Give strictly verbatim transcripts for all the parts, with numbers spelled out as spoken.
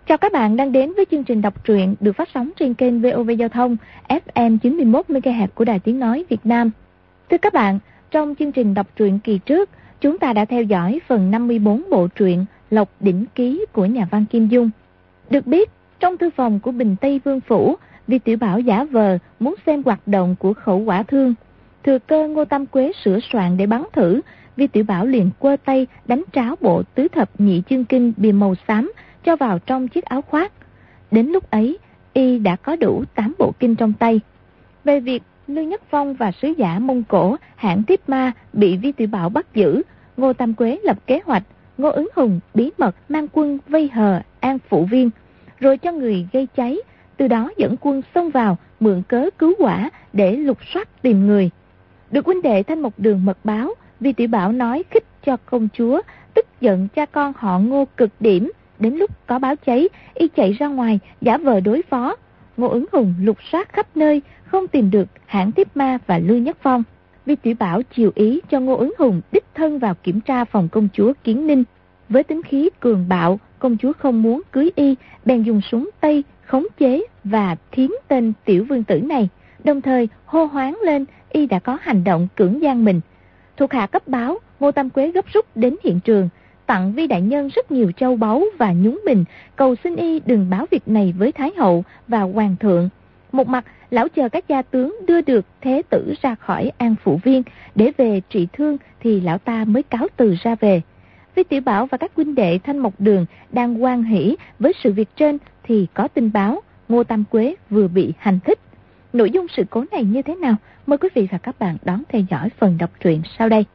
Chào các bạn đang đến với chương trình đọc truyện được phát sóng trên kênh vê o vê Giao thông ép em chín mươi mốt mê ga héc của Đài Tiếng Nói Việt Nam. Thưa các bạn, trong chương trình đọc truyện kỳ trước, chúng ta đã theo dõi phần năm mươi bốn bộ truyện Lộc Đỉnh Ký của nhà văn Kim Dung. Được biết, trong thư phòng của Bình Tây Vương Phủ, Vi Tiểu Bảo giả vờ muốn xem hoạt động của Khẩu Quả Thương. Thừa cơ Ngô Tam Quế sửa soạn để bắn thử, Vi Tiểu Bảo liền quơ tay đánh tráo bộ tứ thập nhị chương kinh bìa màu xám cho vào trong chiếc áo khoác. Đến lúc ấy, y đã có đủ tám bộ kinh trong tay. Về việc Lưu Nhất Phong và sứ giả Mông Cổ hãng Tiếp Ma bị Vi Tiểu Bảo bắt giữ, Ngô Tam Quế lập kế hoạch, Ngô Ứng Hùng bí mật mang quân vây hờ An Phụ Viên, rồi cho người gây cháy, từ đó dẫn quân xông vào mượn cớ cứu quả để lục soát tìm người. Được huynh đệ Thanh Mộc Đường mật báo, Vi Tiểu Bảo nói khích cho công chúa, tức giận cha con họ Ngô cực điểm. Đến lúc có báo cháy, y chạy ra ngoài giả vờ đối phó. Ngô Ứng Hùng lục soát khắp nơi, không tìm được hãng Tiếp Ma và Lưu Nhất Phong. Vi Tiểu Bảo chiều ý cho Ngô Ứng Hùng đích thân vào kiểm tra phòng công chúa Kiến Ninh. Với tính khí cường bạo, công chúa không muốn cưới y, bèn dùng súng Tây khống chế và thiến tên tiểu vương tử này. Đồng thời hô hoáng lên y đã có hành động cưỡng gian mình. Thuộc hạ cấp báo, Ngô Tam Quế gấp rút đến hiện trường, tặng Vi đại nhân rất nhiều châu báu và nhúng mình, cầu xin y đừng báo việc này với Thái hậu và hoàng thượng. Một mặt, lão chờ các gia tướng đưa được thế tử ra khỏi An Phụ Viên để về trị thương thì lão ta mới cáo từ ra về. Vi Tiểu Bảo và các huynh đệ Thanh Mộc Đường đang hoan hỉ với sự việc trên thì có tin báo Ngô Tam Quế vừa bị hành thích. Nội dung sự cố này như thế nào? Mời quý vị và các bạn đón theo dõi phần đọc truyện sau đây.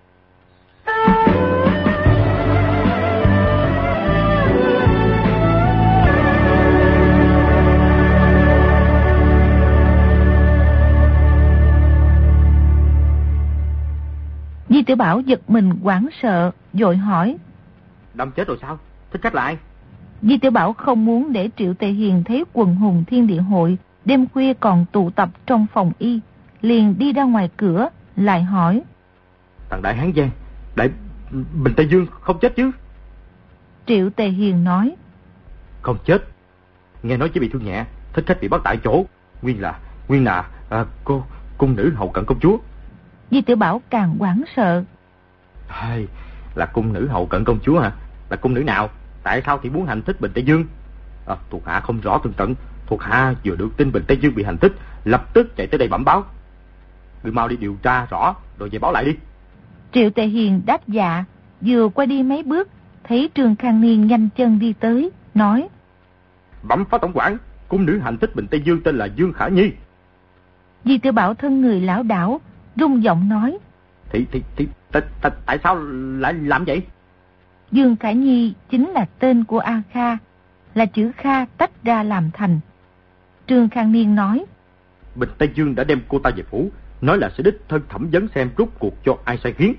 Di Tiểu Bảo giật mình hoảng sợ, vội hỏi: Đâm chết rồi sao? Thích khách là ai? Di Tiểu Bảo không muốn để Triệu Tề Hiền thấy quần hùng Thiên Địa Hội đêm khuya còn tụ tập trong phòng y, liền đi ra ngoài cửa, lại hỏi: Thằng Đại Hán Giang, Đại Bình Tây Dương không chết chứ? Triệu Tề Hiền nói: Không chết, nghe nói chỉ bị thương nhẹ, thích khách bị bắt tại chỗ, nguyên là nguyên là à, cô cung nữ hầu cận công chúa. Di Tiểu Bảo càng hoảng sợ. Hay là cung nữ hầu cận công chúa hả? Là cung nữ nào? Tại sao thì muốn hành thích Bình Tây Dương? À, thuộc hạ không rõ tường tận. Thuộc hạ vừa được tin Bình Tây Dương bị hành thích, lập tức chạy tới đây bẩm báo. Người mau đi điều tra rõ rồi về báo lại đi. Triệu Tề Hiền đáp dạ, vừa qua đi mấy bước thấy Trương Khang Niên nhanh chân đi tới, nói: Bẩm phó tổng quản, cung nữ hành thích Bình Tây Dương tên là Dương Khả Nhi. Di Tiểu Bảo thân người lão đảo, rung giọng nói: Thì thì thì t, t, tại sao lại làm vậy? Dương Khả Nhi chính là tên của A Kha, là chữ Kha tách ra làm thành. Trương Khang Niên nói: Bình Tây Dương đã đem cô ta về phủ, nói là sẽ đích thân thẩm vấn xem rốt cuộc cho ai sai khiến.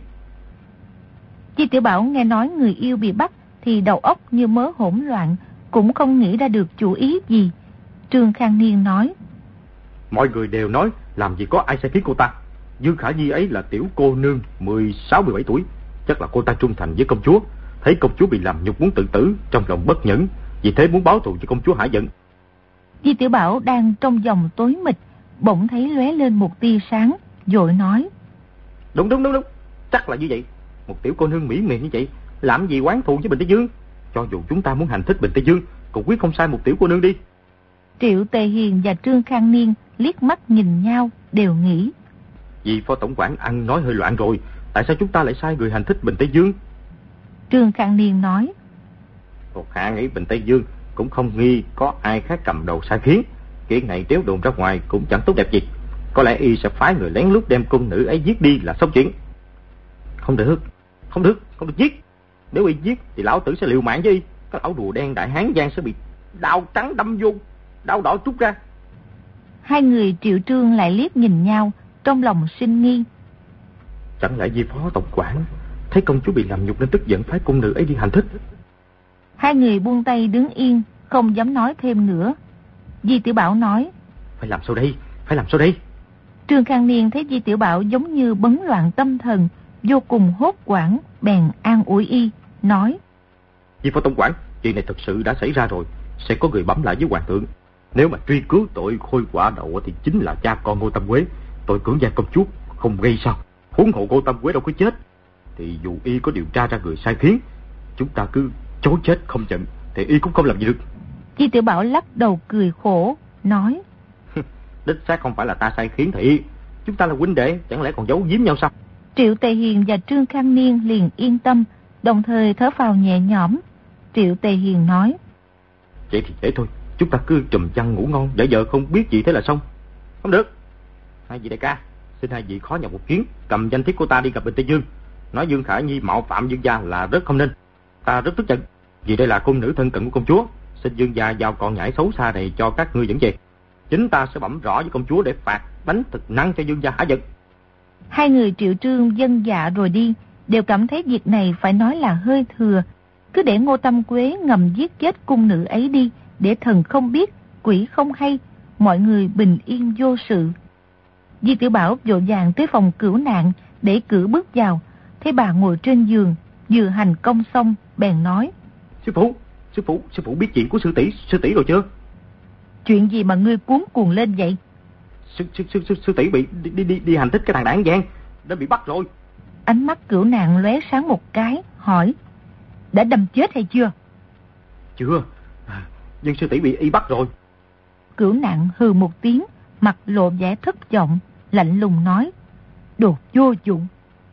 Di Tiểu Bảo nghe nói người yêu bị bắt thì đầu óc như mớ hỗn loạn, cũng không nghĩ ra được chủ ý gì. Trương Khang Niên nói: Mọi người đều nói làm gì có ai sai khiến cô ta. Dương Khả Nhi ấy là tiểu cô nương mười sáu mười bảy tuổi, chắc là cô ta trung thành với công chúa, thấy công chúa bị làm nhục muốn tự tử, trong lòng bất nhẫn, vì thế muốn báo thù cho công chúa hả giận. Di Tiểu Bảo đang trong vòng tối mịt, bỗng thấy lóe lên một tia sáng, vội nói: Đúng đúng đúng đúng, chắc là như vậy. Một tiểu cô nương mỹ miều như vậy, làm gì oán thù với Bình Tây Dương? Cho dù chúng ta muốn hành thích Bình Tây Dương, cũng quyết không sai một tiểu cô nương đi. Triệu Tề Hiền và Trương Khang Niên liếc mắt nhìn nhau, đều nghĩ: Vì phó tổng quản ăn nói hơi loạn rồi, tại sao chúng ta lại sai người hành thích Bình Tây Dương? Trương Khang Niên nói: Thuộc hạ nghĩ Bình Tây Dương cũng không nghi có ai khác cầm đầu sai khiến. Chuyện này nếu đồn ra ngoài cũng chẳng tốt đẹp gì. Có lẽ y sẽ phái người lén lút đem cung nữ ấy giết đi là xong chuyện. Không được, không được, không được giết. Nếu y giết thì lão tử sẽ liều mạng với y. Cái lão rùa đen Đại Hán Giang sẽ bị đao trắng đâm vô, đao đỏ trút ra. Hai người Triệu Trương lại liếc nhìn nhau, trong lòng sinh nghi. Chẳng lẽ vì phó tổng quản thấy công chúa bị làm nhục nên tức giận phái cung nữ ấy đi hành thích? Hai người buông tay đứng yên, không dám nói thêm nữa. Di Tiểu Bảo nói: Phải làm sao đây, phải làm sao đây? Trương Khang Niên thấy Di Tiểu Bảo giống như bấn loạn tâm thần, vô cùng hốt hoảng, bèn an ủi y, nói: Di phó tổng quản, chuyện này thật sự đã xảy ra rồi, sẽ có người bẩm lại với hoàng thượng. Nếu mà truy cứu tội Khôi Quả Đậu thì chính là cha con Ngô Tam Quế. Tội cưỡng gian công chúa không gây sao. Huống hộ Ngô Tam Quế đâu có chết. Thì dù y có điều tra ra người sai khiến, chúng ta cứ chối chết không nhận thì y cũng không làm gì được. Di Tiểu Bảo lắc đầu cười khổ, nói: Đích xác không phải là ta sai khiến thì chúng ta là huynh đệ, chẳng lẽ còn giấu giếm nhau sao? Triệu Tề Hiền và Trương Khang Niên liền yên tâm, đồng thời thở phào nhẹ nhõm. Triệu Tề Hiền nói: Vậy thì dễ thôi, chúng ta cứ trùm chăn ngủ ngon, giả vờ không biết gì thế là xong. Không được. Hai vị đại ca, xin hai vị khó nhọc một chuyến, cầm danh thiếp của ta đi gặp Bình Tây Dương, nói Dương Khả Nhi mạo phạm Dương gia là rất không nên. Ta rất tức giận, vì đây là cung nữ thân cận của công chúa. Xin Dương gia giao con nhãi xấu xa này cho các ngươi dẫn về. Chính ta sẽ bẩm rõ với công chúa để phạt đánh thật nặng cho Dương gia hả giận. Hai người Triệu Trương dân dạ rồi đi, đều cảm thấy việc này phải nói là hơi thừa. Cứ để Ngô Tam Quế ngầm giết chết cung nữ ấy đi, để thần không biết, quỷ không hay, mọi người bình yên vô sự. Di Tiểu Bảo vội vàng tới phòng cửu nạn, để cử bước vào, thấy bà ngồi trên giường, vừa hành công xong, bèn nói: Sư phụ, sư phụ, sư phụ biết chuyện của sư tỷ, sư tỷ rồi chưa? Chuyện gì mà ngươi cuốn cuồng lên vậy? Sư, sư, sư, sư, sư tỷ bị đi, đi, đi, đi hành thích cái thằng Đảng Giang, đã bị bắt rồi. Ánh mắt cửu nạn lóe sáng một cái, hỏi: Đã đâm chết hay chưa? Chưa, à, nhưng sư tỷ bị y bắt rồi. Cửu nạn hừ một tiếng, mặt lộ vẻ thất vọng, lạnh lùng nói: Đồ vô dụng.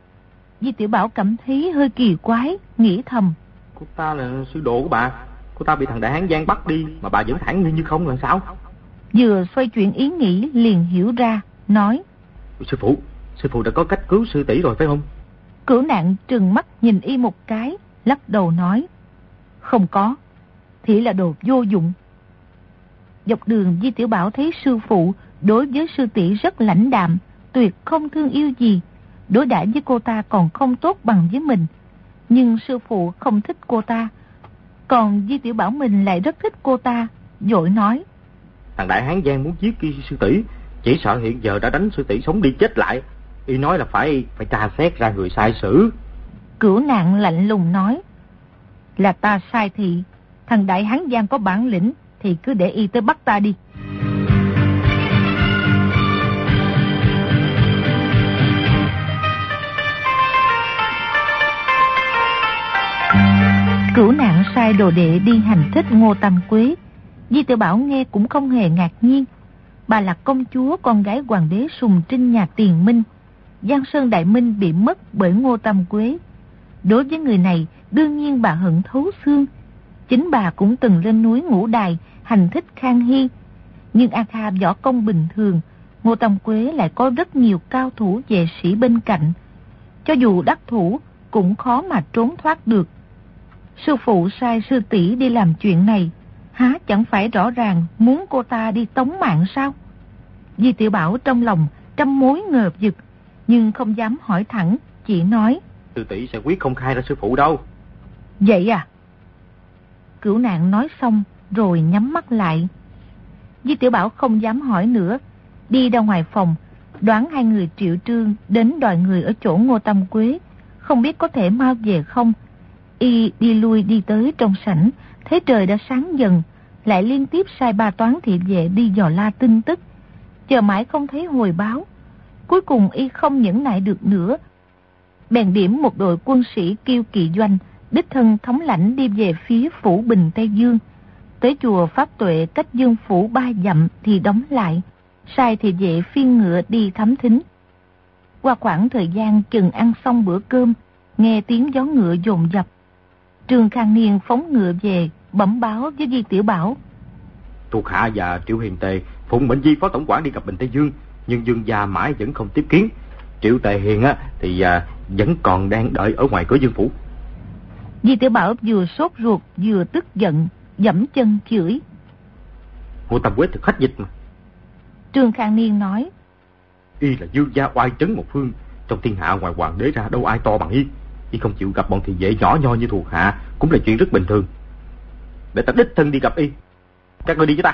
Di Tiểu Bảo cảm thấy hơi kỳ quái, nghĩ thầm: Cô ta là sư đồ của bà, cô ta bị thằng Đại Hán Giang bắt đi mà bà vẫn thản nhiên như không là sao? Vừa xoay chuyển ý nghĩ liền hiểu ra, nói: Sư phụ, sư phụ đã có cách cứu sư tỷ rồi phải không? Cửu nạn trừng mắt nhìn y một cái, lắc đầu nói: Không có, thì là đồ vô dụng. Dọc đường Di Tiểu Bảo thấy sư phụ đối với sư tỷ rất lãnh đạm, tuyệt không thương yêu gì, đối đãi với cô ta còn không tốt bằng với mình. Nhưng sư phụ không thích cô ta, còn Di Tiểu Bảo mình lại rất thích cô ta, vội nói: Thằng Đại Hán Giang muốn giết kia sư tỷ, chỉ sợ hiện giờ đã đánh sư tỷ sống đi chết lại. Y nói là phải phải tra xét ra người sai xử. Cửu nạn lạnh lùng nói: Là ta sai thị, thằng Đại Hán Giang có bản lĩnh thì cứ để y tới bắt ta đi. Cửu nạn sai đồ đệ đi hành thích Ngô Tam Quế. Di Tiểu Bảo nghe cũng không hề ngạc nhiên. Bà là công chúa con gái hoàng đế Sùng Trinh nhà Tiền Minh. Giang Sơn Đại Minh bị mất bởi Ngô Tam Quế. Đối với người này đương nhiên bà hận thấu xương. Chính bà cũng từng lên núi Ngũ Đài hành thích Khang Hy. Nhưng A Kha võ công bình thường, Ngô Tam Quế lại có rất nhiều cao thủ vệ sĩ bên cạnh. Cho dù đắc thủ cũng khó mà trốn thoát được. Sư phụ sai sư tỷ đi làm chuyện này, há chẳng phải rõ ràng muốn cô ta đi tống mạng sao? Di Tiểu Bảo trong lòng trăm mối ngờ vực, nhưng không dám hỏi thẳng, chỉ nói: Sư tỷ sẽ quyết không khai ra sư phụ đâu. Vậy à? Cửu nạn nói xong rồi nhắm mắt lại. Di Tiểu Bảo không dám hỏi nữa, đi ra ngoài phòng, đoán hai người Triệu Trương đến đòi người ở chỗ Ngô Tam Quế, không biết có thể mau về không. Y đi lui đi tới trong sảnh, thấy trời đã sáng dần, lại liên tiếp sai ba toán thị vệ đi dò la tin tức, chờ mãi không thấy hồi báo. Cuối cùng y không nhẫn nại được nữa, bèn điểm một đội quân sĩ Kiêu Kỵ Doanh, đích thân thống lãnh đi về phía phủ Bình Tây Dương. Tới chùa Pháp Tuệ cách Dương phủ ba dặm thì đóng lại, sai thị vệ phiên ngựa đi thám thính. Qua khoảng thời gian chừng ăn xong bữa cơm, nghe tiếng gió ngựa dồn dập, Trương Khang Niên phóng ngựa về, bẩm báo với Di Tiểu Bảo: Thuộc hạ và Triệu Hiền Tề phụng mệnh Di phó tổng quản đi gặp Bình Tây Dương, nhưng Dương gia mãi vẫn không tiếp kiến. Triệu Tề Hiền á thì à, vẫn còn đang đợi ở ngoài cửa Dương phủ. Di Tiểu Bảo vừa sốt ruột vừa tức giận, giẫm chân chửi: Ngô Tam Quế thực khách dịch mà. Trương Khang Niên nói: Y là Dương gia oai trấn một phương, trong thiên hạ ngoài hoàng đế ra đâu ai to bằng y. Y không chịu gặp bọn thị vệ nhỏ nho như thuộc hạ cũng là chuyện rất bình thường. Để ta đích thân đi gặp y. Các ngươi đi với ta.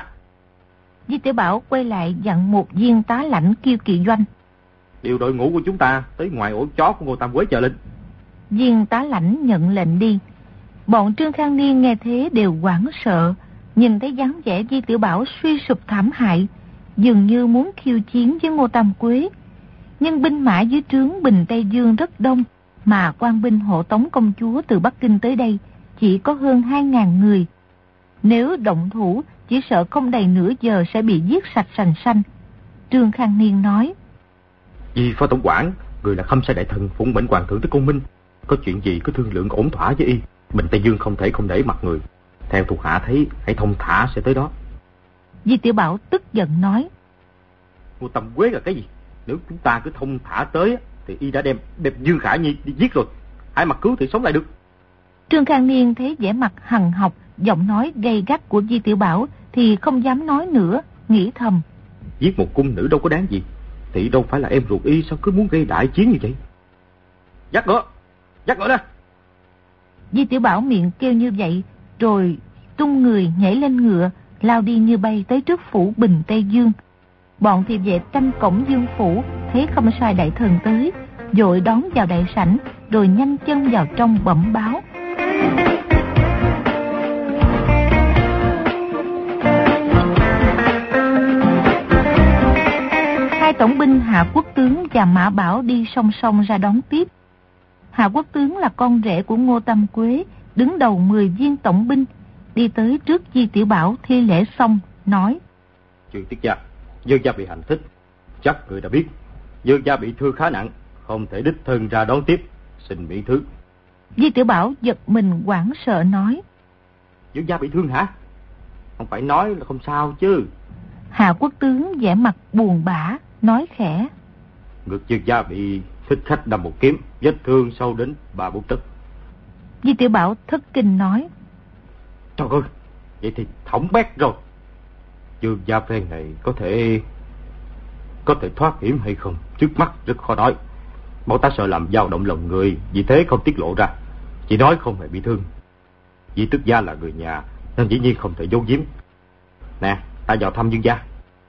Di Tiểu Bảo quay lại dặn một viên tá lãnh Kiêu Kỵ Doanh: Điều đội ngũ của chúng ta tới ngoài ổ chó của Ngô Tam Quế chờ lệnh. Viên tá lãnh nhận lệnh đi. Bọn Trương Khang Niên nghe thế đều hoảng sợ, nhìn thấy dáng vẻ Di Tiểu Bảo suy sụp thảm hại, dường như muốn khiêu chiến với Ngô Tam Quế. Nhưng binh mã dưới trướng Bình Tây Dương rất đông, mà quan binh hộ tống công chúa từ Bắc Kinh tới đây chỉ có hơn hai ngàn người. Nếu động thủ, chỉ sợ không đầy nửa giờ sẽ bị giết sạch sành sanh. Trương Khang Niên nói: Vì phó tổng quản, người là Khâm Sai đại thần phụng mệnh hoàng thượng tới Côn Minh, có chuyện gì cứ thương lượng ổn thỏa với y. Bình Tây Dương không thể không để mặt người. Theo thuộc hạ thấy, hãy thông thả sẽ tới đó. Di Tiểu Bảo tức giận nói: Ngô Tam Quế là cái gì? Nếu chúng ta cứ thông thả tới thì y đã đem đem Dương Khả Nhi đi giết rồi. Ai mà cứu thì sống lại được. Trương Khang Niên thấy vẻ mặt hằn học, giọng nói gay gắt của Di Tiểu Bảo thì không dám nói nữa, nghĩ thầm: Giết một cung nữ đâu có đáng gì, thì đâu phải là em ruột y, sao cứ muốn gây đại chiến như vậy? Dắt ngựa, dắt ngựa ra. Di Tiểu Bảo miệng kêu như vậy, rồi tung người nhảy lên ngựa, lao đi như bay tới trước phủ Bình Tây Dương. Bọn thị vệ canh cổng Dương phủ thấy Khâm Sai đại thần tới, vội đón vào đại sảnh, rồi nhanh chân vào trong bẩm báo. Hai tổng binh Hạ Quốc tướng và Mã Bảo đi song song ra đón tiếp. Hạ Quốc tướng là con rể của Ngô Tam Quế, đứng đầu mười viên tổng binh, đi tới trước Di Tiểu Bảo thi lễ xong, nói: Chuyện tiết gia, Dương gia bị hành thích, chắc người đã biết. Dương gia bị thương khá nặng, không thể đích thân ra đón tiếp, xin miễn thứ. Di Tiểu Bảo giật mình hoảng sợ nói: Dương gia bị thương hả? Không phải nói là không sao chứ? Hạ Quốc tướng vẻ mặt buồn bã, nói khẽ: Ngực Dương gia bị thích khách đâm một kiếm, vết thương sâu đến ba bốn tấc. Di Tiểu Bảo thất kinh nói: Trời ơi, vậy thì thõng bét rồi. Dương gia phen này có thể có thể thoát hiểm hay không, trước mắt rất khó nói. Bọn ta sợ làm dao động lòng người, vì thế không tiết lộ ra, chỉ nói không hề bị thương. Vì Tước gia là người nhà nên dĩ nhiên không thể giấu giếm. Nè, ta vào thăm Dương gia.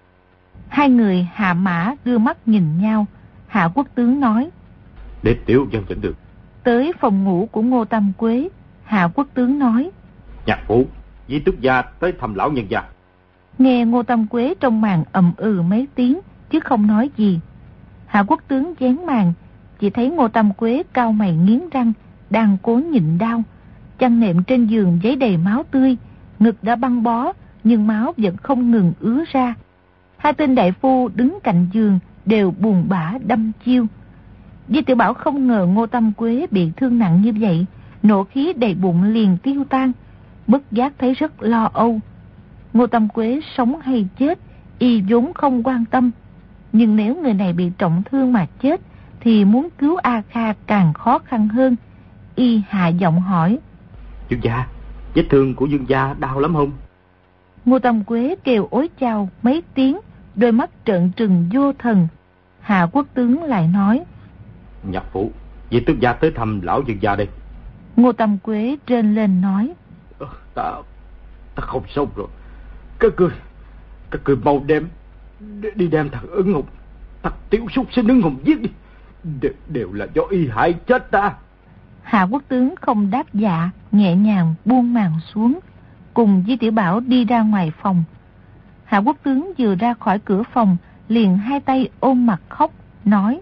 Hai người hạ mã đưa mắt nhìn nhau. Hạ Quốc tướng nói: Để tiểu dân chỉnh được. Tới phòng ngủ của Ngô Tam Quế, Hạ Quốc tướng nói: Nhạc phủ, Di Tước gia tới thăm lão nhân gia. Nghe Ngô Tam Quế trong màn ầm ừ mấy tiếng, chứ không nói gì. Hạ Quốc tướng dán màn, chỉ thấy Ngô Tam Quế cau mày nghiến răng, đang cố nhịn đau. Chăn nệm trên giường giấy đầy máu tươi, ngực đã băng bó, nhưng máu vẫn không ngừng ứa ra. Hai tên đại phu đứng cạnh giường đều buồn bã đâm chiêu. Di Tiểu Bảo không ngờ Ngô Tam Quế bị thương nặng như vậy, nộ khí đầy bụng liền tiêu tan, bất giác thấy rất lo âu. Ngô Tam Quế sống hay chết, y vốn không quan tâm, nhưng nếu người này bị trọng thương mà chết, thì muốn cứu A Kha càng khó khăn hơn. Y hạ giọng hỏi: Dương gia, vết thương của Dương gia đau lắm không? Ngô Tam Quế kêu ối chao mấy tiếng, đôi mắt trợn trừng vô thần. Hạ Quốc tướng lại nói: Nhạc phủ, Di Tước gia tới thăm lão Dương gia đây. Ngô Tam Quế rên lên nói: Ta, ta không sống rồi. Các người, các người mau đem, đi đem thằng Ứng Hùng, thằng tiểu súc sinh Ứng Hùng giết đi. Đều, đều là do y hại chết ta. Hạ Quốc tướng không đáp dạ, nhẹ nhàng buông màn xuống, cùng Di Tiểu Bảo đi ra ngoài phòng. Hạ Quốc tướng vừa ra khỏi cửa phòng, liền hai tay ôm mặt khóc, nói: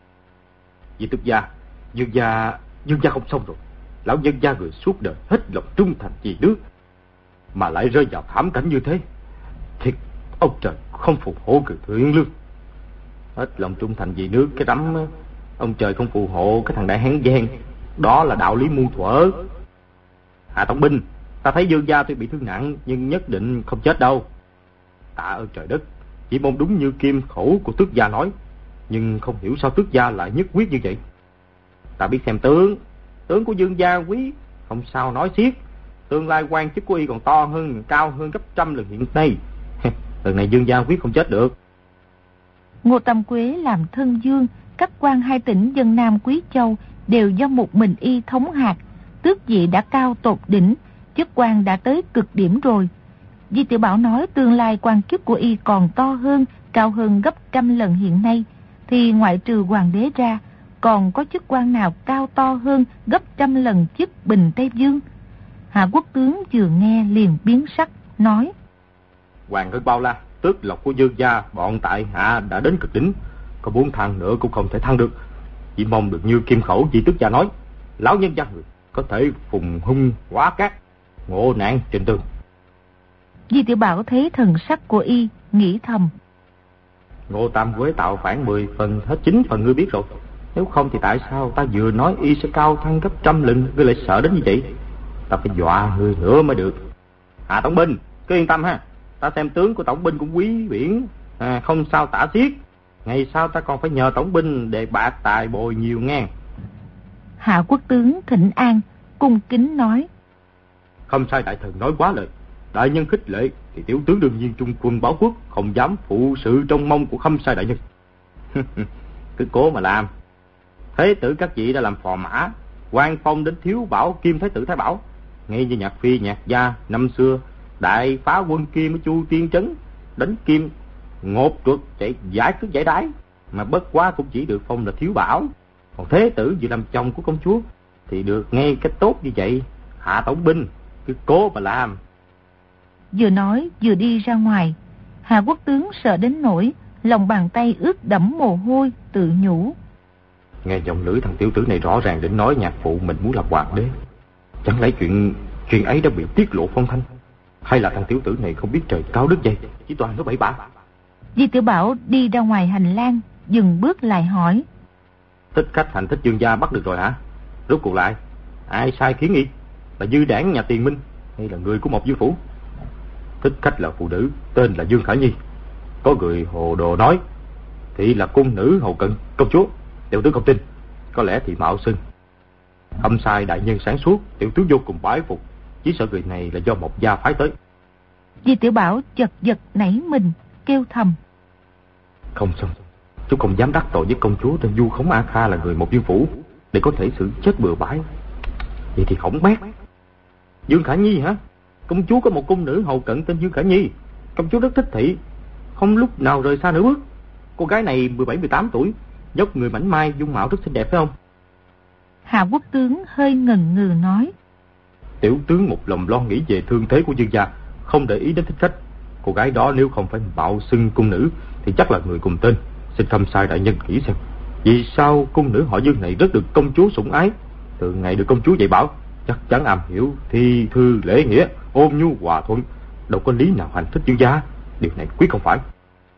Di Tước gia, Dương gia, Dương gia không xong rồi. Lão nhân gia người suốt đời hết lòng trung thành vì nước, mà lại rơi vào thảm cảnh như thế. Thiệt, ông trời không phù hộ người thiện lương. Hết lòng trung thành vì nước cái đám, ông trời không phù hộ cái thằng đại hán gian. Đó là đạo lý muôn thuở. Hạ tổng binh, ta thấy Dương gia tuy bị thương nặng, nhưng nhất định không chết đâu. Tạ ơn trời đất, chỉ mong đúng như kim khẩu của Tước gia nói. Nhưng không hiểu sao Tước gia lại nhất quyết như vậy. Ta biết xem tướng, tướng của Dương gia quý, không sao nói xiết. Tương lai quan chức của y còn to hơn, cao hơn gấp trăm lần hiện nay. Lần này Dương gia quyết không chết được. Ngô Tam Quế làm thân vương, các quan hai tỉnh Vân Nam Quý Châu đều do một mình y thống hạt. Tước vị đã cao tột đỉnh, chức quan đã tới cực điểm rồi. Di Tiểu Bảo nói tương lai quan chức của y còn to hơn, cao hơn gấp trăm lần hiện nay, thì ngoại trừ hoàng đế ra, còn có chức quan nào cao to hơn gấp trăm lần chức Bình Tây Dương? Hạ Quốc tướng vừa nghe liền biến sắc, nói: Hoàng Ngân Bao La, tước lộc của Dương gia, bọn tại hạ đã đến cực đỉnh, có muốn thăng nữa cũng không thể thăng được. Chỉ mong được như Kim Khẩu Di tước gia nói, lão nhân gia người có thể phùng hung hóa cát, ngộ nạn trên tường. Di Tiểu Bảo thấy thần sắc của y, nghĩ thầm: Ngô Tam Quế tạo phản mười phần, hết chín phần ngươi biết rồi. Nếu không thì tại sao ta vừa nói y sẽ cao thăng gấp trăm lần, ngươi lại sợ đến như vậy? Ta phải dọa ngươi nữa mới được. Hạ tổng binh, cứ yên tâm ha. Ta xem tướng của tổng binh cũng quý biển, à, không sao tả xiết. Ngày sau ta còn phải nhờ tổng binh để bạc tài bồi nhiều ngang. Hạ quốc tướng thỉnh an, cung kính nói: Không sai đại thần nói quá lời. Đại nhân khích lệ thì tiểu tướng đương nhiên trung quân báo quốc, không dám phụ sự trong mong của Khâm sai đại nhân. Cứ cố mà làm. Thế tử các vị đã làm phò mã, quan phong đến thiếu bảo Kim Thái tử Thái Bảo, ngay như nhạc phi nhạc gia năm xưa đại phá quân Kim ở Chu Tiên Trấn, đánh Kim ngột ruột chạy giải cứ giải đái, mà bất quá cũng chỉ được phong là thiếu bảo. Còn thế tử vừa làm chồng của công chúa thì được ngay cách tốt như vậy. Hạ tổng binh cứ cố mà làm. Vừa nói vừa đi ra ngoài. Hạ quốc tướng sợ đến nỗi lòng bàn tay ướt đẫm mồ hôi, tự nhủ: Nghe giọng lưỡi thằng tiểu tử này rõ ràng định nói nhạc phụ mình muốn làm hoàng đế. Chẳng lẽ chuyện chuyện ấy đã bị tiết lộ phong thanh, hay là thằng tiểu tử này không biết trời cao đất dày, chỉ toàn nói bậy bạ? Di Tiểu Bảo đi ra ngoài hành lang, dừng bước lại hỏi: Thích khách hành thích Dương gia bắt được rồi hả? Rốt cuộc lại ai sai khiến y? Là dư đảng nhà Tiền Minh hay là người của một dư phủ? Thích khách là phụ nữ tên là Dương Khả Nhi. Có người hồ đồ nói thì là cung nữ hầu cận công chúa. Tiểu tướng không tin, có lẽ thì mạo xưng. Không sai đại nhân sáng suốt, tiểu tướng vô cùng bái phục. Chỉ sợ người này là do một gia phái tới. Di Tiểu Bảo chật giật nảy mình, kêu thầm: Không xong, chú không dám đắc tội với công chúa tên Du Khống A Kha là người một dương phủ, để có thể xử chết bừa bãi. Vậy thì khổng bét. Dương Khả Nhi hả? Công chúa có một cung nữ hầu cận tên Dương Khả Nhi. Công chúa rất thích thị, không lúc nào rời xa nửa bước. Cô gái này mười bảy mười tám tuổi, dốc người mảnh mai, dung mạo rất xinh đẹp phải không? Hạ quốc tướng hơi ngần ngừ nói: Tiểu tướng một lòng lo nghĩ về thương thế của Dương gia, không để ý đến thích khách. Cô gái đó nếu không phải mạo xưng cung nữ thì chắc là người cùng tên. Xin Khâm sai đại nhân nghĩ xem, vì sao cung nữ họ Dương này rất được công chúa sủng ái, từ ngày được công chúa dạy bảo, chắc chắn am hiểu thi thư lễ nghĩa, ôn nhu hòa thuận, đâu có lý nào hành thích Dương gia. Điều này quyết không phải.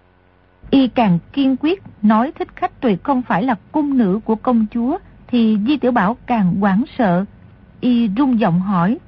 Y càng kiên quyết nói thích khách tuyệt không phải là cung nữ của công chúa, thì Di Tiểu Bảo càng hoảng sợ. Y rung giọng hỏi: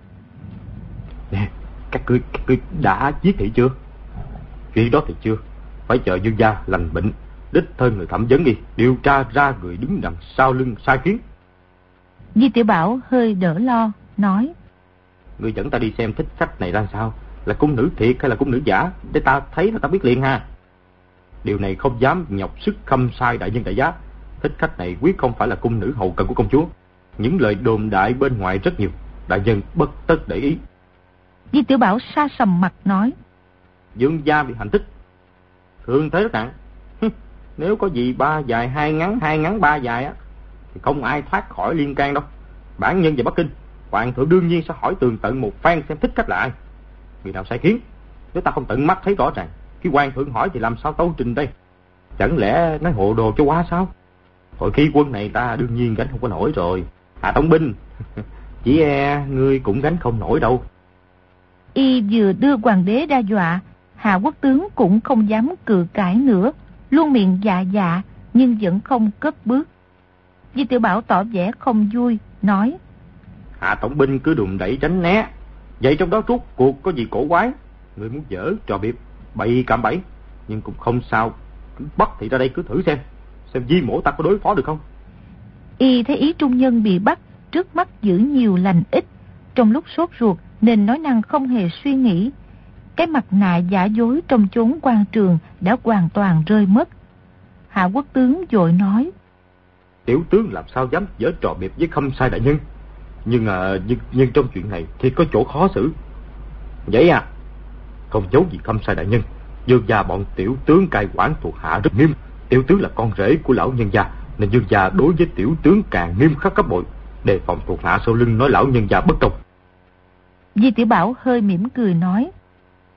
Nè, các ngươi, các ngươi đã giết thị chưa? Chuyện đó thì chưa, phải chờ Dương gia lành bệnh, đích thân người thẩm vấn đi, điều tra ra người đứng đằng sau lưng sai khiến. Di Tiểu Bảo hơi đỡ lo, nói: Ngươi dẫn ta đi xem thích khách này ra sao, là cung nữ thiệt hay là cung nữ giả, để ta thấy là ta biết liền ha. Điều này không dám nhọc sức Khâm sai đại nhân đại giá. Thích khách này quyết không phải là cung nữ hầu cận của công chúa. Những lời đồn đại bên ngoài rất nhiều, đại nhân bất tất để ý. Di Tiểu Bảo sa sầm mặt nói: Dương gia bị hành thích, thương thế rất nặng. Nếu có gì ba dài hai ngắn, hai ngắn ba dài á, thì không ai thoát khỏi liên can đâu. Bản nhân về Bắc Kinh, hoàng thượng đương nhiên sẽ hỏi tường tận một phen xem thích khách là ai, người nào sai khiến. Nếu ta không tận mắt thấy rõ ràng, khi hoàng thượng hỏi thì làm sao tâu trình đây? Chẳng lẽ nói hộ đồ cho quá sao? Hội khi quân này ta đương nhiên gánh không có nổi rồi. Hạ tổng binh, chỉ e ngươi cũng gánh không nổi đâu. Y vừa đưa hoàng đế ra dọa, Hạ quốc tướng cũng không dám cự cãi nữa, luôn miệng dạ dạ nhưng vẫn không cất bước. Di Tiểu Bảo tỏ vẻ không vui, nói: Hạ tổng binh cứ đùn đẩy tránh né, vậy trong đó rốt cuộc có gì cổ quái? Người muốn dở trò biệp bậy cạm bẫy, nhưng cũng không sao, cứ bắt thì ra đây cứ thử xem, xem di mổ ta có đối phó được không. Y thấy ý trung nhân bị bắt, trước mắt giữ nhiều lành ít, trong lúc sốt ruột nên nói năng không hề suy nghĩ. Cái mặt nạ giả dối trong chốn quan trường đã hoàn toàn rơi mất. Hạ quốc tướng vội nói: Tiểu tướng làm sao dám dở trò biệp với Khâm sai đại nhân, nhưng à, nhưng, nhưng trong chuyện này thì có chỗ khó xử. Vậy à? Không giấu gì Khâm sai đại nhân, Dương gia bọn tiểu tướng cai quản thuộc hạ rất nghiêm. Tiểu tướng là con rể của lão nhân gia, nên Dương gia đối với tiểu tướng càng nghiêm khắc gấp bội, đề phòng thuộc hạ sau lưng nói lão nhân gia bất công. Di Tiểu Bảo hơi mỉm cười nói: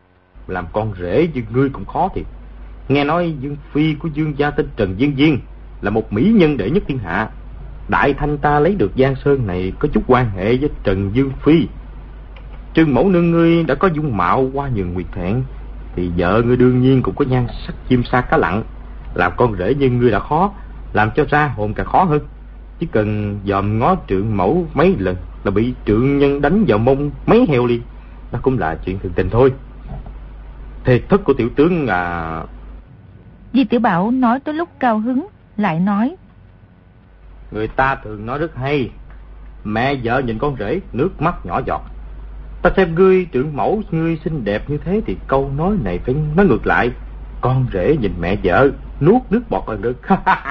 làm con rể như ngươi cũng khó thiệt. Nghe nói Dương Phi của Dương gia tên Trần Diên Diên là một mỹ nhân đệ nhất thiên hạ. Đại Thanh ta lấy được Giang Sơn này có chút quan hệ với Trần Dương Phi. Trương mẫu nương ngươi đã có dung mạo hoa nhường nguyệt thẹn, thì vợ ngươi đương nhiên cũng có nhan sắc chim sa cá lặn. Làm con rể như ngươi đã khó, làm cho ra hồn càng khó hơn. Chỉ cần dòm ngó trượng mẫu mấy lần là bị trượng nhân đánh vào mông mấy heo liền. Đó cũng là chuyện thường tình thôi. Thề thất của tiểu tướng à... Di Tiểu Bảo nói tới lúc cao hứng, lại nói: Người ta thường nói rất hay, mẹ vợ nhìn con rể nước mắt nhỏ giọt. Ta xem ngươi trưởng mẫu ngươi xinh đẹp như thế thì câu nói này phải nói ngược lại, con rể nhìn mẹ vợ nuốt nước bọt là được.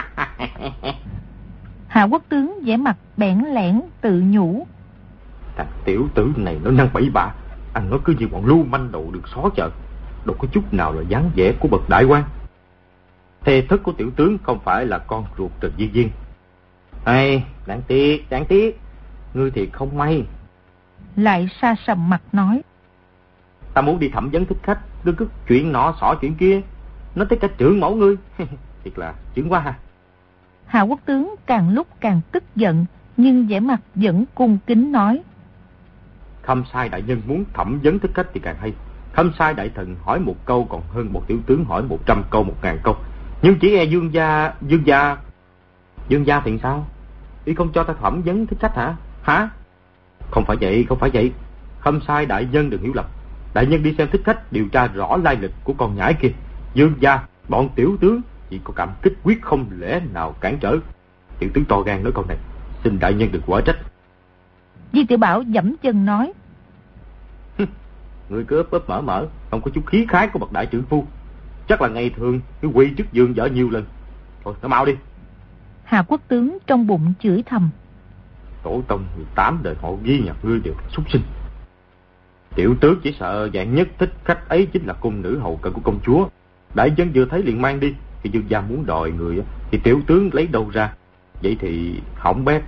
Hạ Quốc tướng vẻ mặt bẽn lẽn tự nhủ: Thằng tiểu tử này nó năng bậy bạ, ăn nó cứ như bọn lưu manh đầu được xó chợ, đâu có chút nào là dáng vẻ của bậc đại quan. Thê thất của tiểu tướng không phải là con ruột Trần Diên Diên. Ây, đáng tiếc, đáng tiếc, ngươi thì không may. Lại sa sầm mặt nói: Ta muốn đi thẩm vấn thích khách, đừng cứ chuyện nọ xỏ chuyện kia, nói tới cả trưởng mẫu ngươi. Thiệt là chướng quá ha. Hạ Quốc tướng càng lúc càng tức giận, nhưng vẻ mặt vẫn cung kính nói: Khâm sai đại nhân muốn thẩm vấn thích khách thì càng hay. Khâm sai đại thần hỏi một câu còn hơn một tiểu tướng hỏi một trăm câu, một ngàn câu. Nhưng chỉ e Dương gia, Dương gia, Dương gia thì sao? Y không cho ta thẩm vấn thích khách hả? Hả? Không phải vậy, không phải vậy. Khâm sai đại nhân đừng hiểu lầm. Đại nhân đi xem thích khách, điều tra rõ lai lịch của con nhãi kia. Dương gia, bọn tiểu tướng chỉ có cảm kích quyết không lẽ nào cản trở. Tiểu tướng to gan nói câu này, xin đại nhân đừng quả trách. Di Tiểu Bảo giẫm chân nói: Ngươi cứ ấp ấp mở mở, không có chút khí khái của bậc đại trưởng phu. Chắc là ngày thường cứ quỳ trước giường vợ nhiều lần. Thôi nó mau đi. Hạ Quốc tướng trong bụng chửi thầm: Tổ tông mười tám đời họ ghi nhặt ngươi đều súc sinh. Tiểu tướng chỉ sợ dạng nhất thích khách ấy chính là cung nữ hầu cận của công chúa. Đại dân vừa thấy liền mang đi. Khi Dương gia muốn đòi người thì tiểu tướng lấy đâu ra? Vậy thì hỏng bét.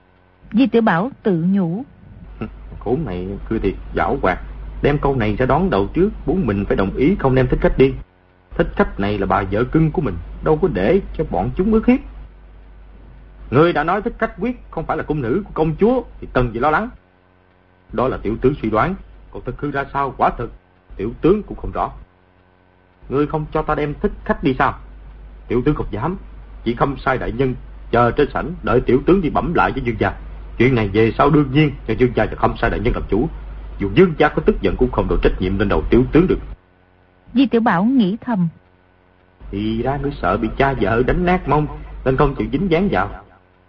Di Tiểu Bảo tự nhủ: Khốn này cứ thiệt giảo hoạt, đem câu này ra đón đầu trước, muốn mình phải đồng ý không đem thích khách đi. Thích khách này là bà vợ cưng của mình, đâu có để cho bọn chúng ức hiếp. Người đã nói thích khách quyết không phải là cung nữ của công chúa thì cần gì lo lắng. Đó là tiểu tướng suy đoán, còn thực hư ra sao quả thực tiểu tướng cũng không rõ. Ngươi không cho ta đem thích khách đi sao? Tiểu tướng không dám, chỉ Khâm sai đại nhân chờ trên sảnh đợi tiểu tướng đi bẩm lại với Dương gia. Chuyện này về sau đương nhiên cho Dương gia và Khâm sai đại nhân làm chủ. Dù Dương gia có tức giận cũng không đổ trách nhiệm lên đầu tiểu tướng được. Di Tiểu Bảo nghĩ thầm: Thì ra ngươi sợ bị cha vợ đánh nát mông nên không chịu dính dáng vào.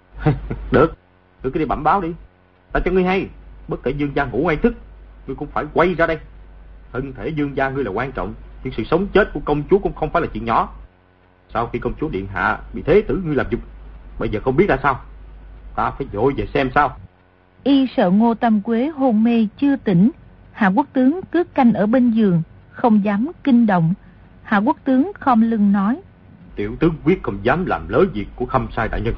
Được, ngươi cứ đi bẩm báo đi. Ta cho ngươi hay, bất kể Dương gia ngủ hay thức, ngươi cũng phải quay ra đây. Thân thể Dương gia ngươi là quan trọng, nhưng sự sống chết của công chúa cũng không phải là chuyện nhỏ. Sau khi công chúa điện hạ bị thế tử ngươi làm dục, bây giờ không biết ra sao, ta phải vội về xem sao. Y sợ Ngô Tam Quế hôn mê chưa tỉnh. Hạ Quốc tướng cứ canh ở bên giường, không dám kinh động. Hạ Quốc tướng khom lưng nói: Tiểu tướng quyết không dám làm lỡ việc của Khâm sai đại nhân.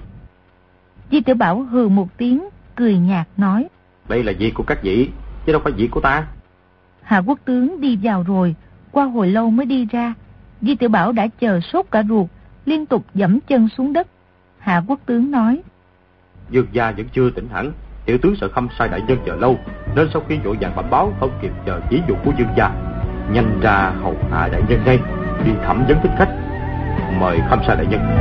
Di Tiểu Bảo hừ một tiếng, cười nhạt nói: Đây là việc của các vị, chứ đâu phải việc của ta. Hạ Quốc tướng đi vào rồi, qua hồi lâu mới đi ra. Di Tiểu Bảo đã chờ sốt cả ruột, liên tục giẫm chân xuống đất. Hạ Quốc tướng nói: Dương gia vẫn chưa tỉnh hẳn, tiểu tướng sợ Khâm sai đại nhân chờ lâu, nên sau khi vội vàng bẩm báo không kịp chờ chỉ dụ của Dương gia, nhanh ra hầu hạ đại nhân ngay, đi thẩm vấn thích khách. Mời Khâm sai đại nhân.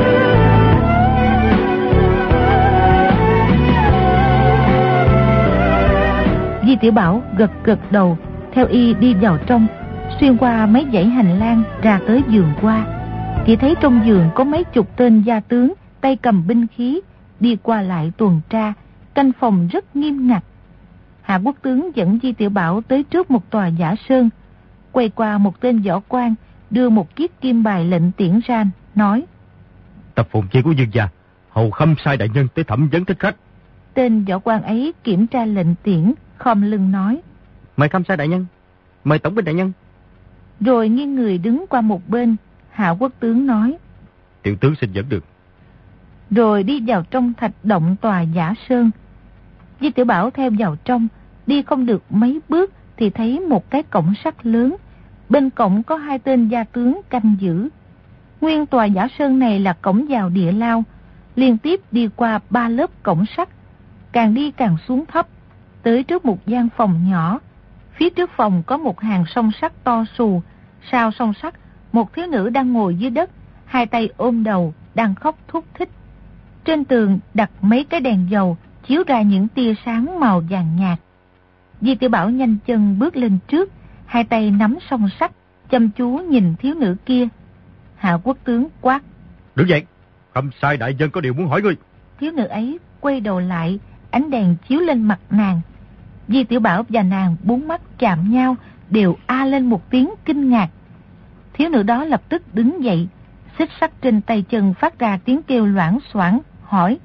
Di Tiểu Bảo gật gật đầu, theo y đi vào trong, xuyên qua mấy dãy hành lang ra tới giường qua. Chỉ thấy trong giường có mấy chục tên gia tướng tay cầm binh khí đi qua lại tuần tra, canh phòng rất nghiêm ngặt. Hạ Quốc tướng dẫn Di Tiểu Bảo tới trước một tòa giả sơn, quay qua một tên võ quan, đưa một chiếc kim bài lệnh tiễn ra, nói: Tập phụng chi của Dương gia, hầu Khâm sai đại nhân tới thẩm vấn thích khách. Tên võ quan ấy kiểm tra lệnh tiễn, khom lưng nói: Mời Khâm sai đại nhân, mời tổng binh đại nhân. Rồi nghiêng người đứng qua một bên. Hạ Quốc tướng nói: Tiểu tướng xin dẫn được. Rồi đi vào trong thạch động tòa giả sơn. Di Tiểu Bảo theo vào trong, đi không được mấy bước thì thấy một cái cổng sắt lớn, bên cổng có hai tên gia tướng canh giữ. Nguyên tòa giả sơn này là cổng vào địa lao, liên tiếp đi qua ba lớp cổng sắt, càng đi càng xuống thấp, tới trước một gian phòng nhỏ. Phía trước phòng có một hàng song sắt to xù, sau song sắt một thiếu nữ đang ngồi dưới đất, hai tay ôm đầu, đang khóc thút thít. Trên tường đặt mấy cái đèn dầu, chiếu ra những tia sáng màu vàng nhạt. Di Tiểu Bảo nhanh chân bước lên trước, hai tay nắm song sắt, chăm chú nhìn thiếu nữ kia. Hạ Quốc tướng quát: Đứng dậy, Khâm sai đại nhân có điều muốn hỏi ngươi. Thiếu nữ ấy quay đầu lại, ánh đèn chiếu lên mặt nàng. Di Tiểu Bảo và nàng bốn mắt chạm nhau, đều a lên một tiếng kinh ngạc. Thiếu nữ đó lập tức đứng dậy, xích sắt trên tay chân phát ra tiếng kêu loảng xoảng, hỏi: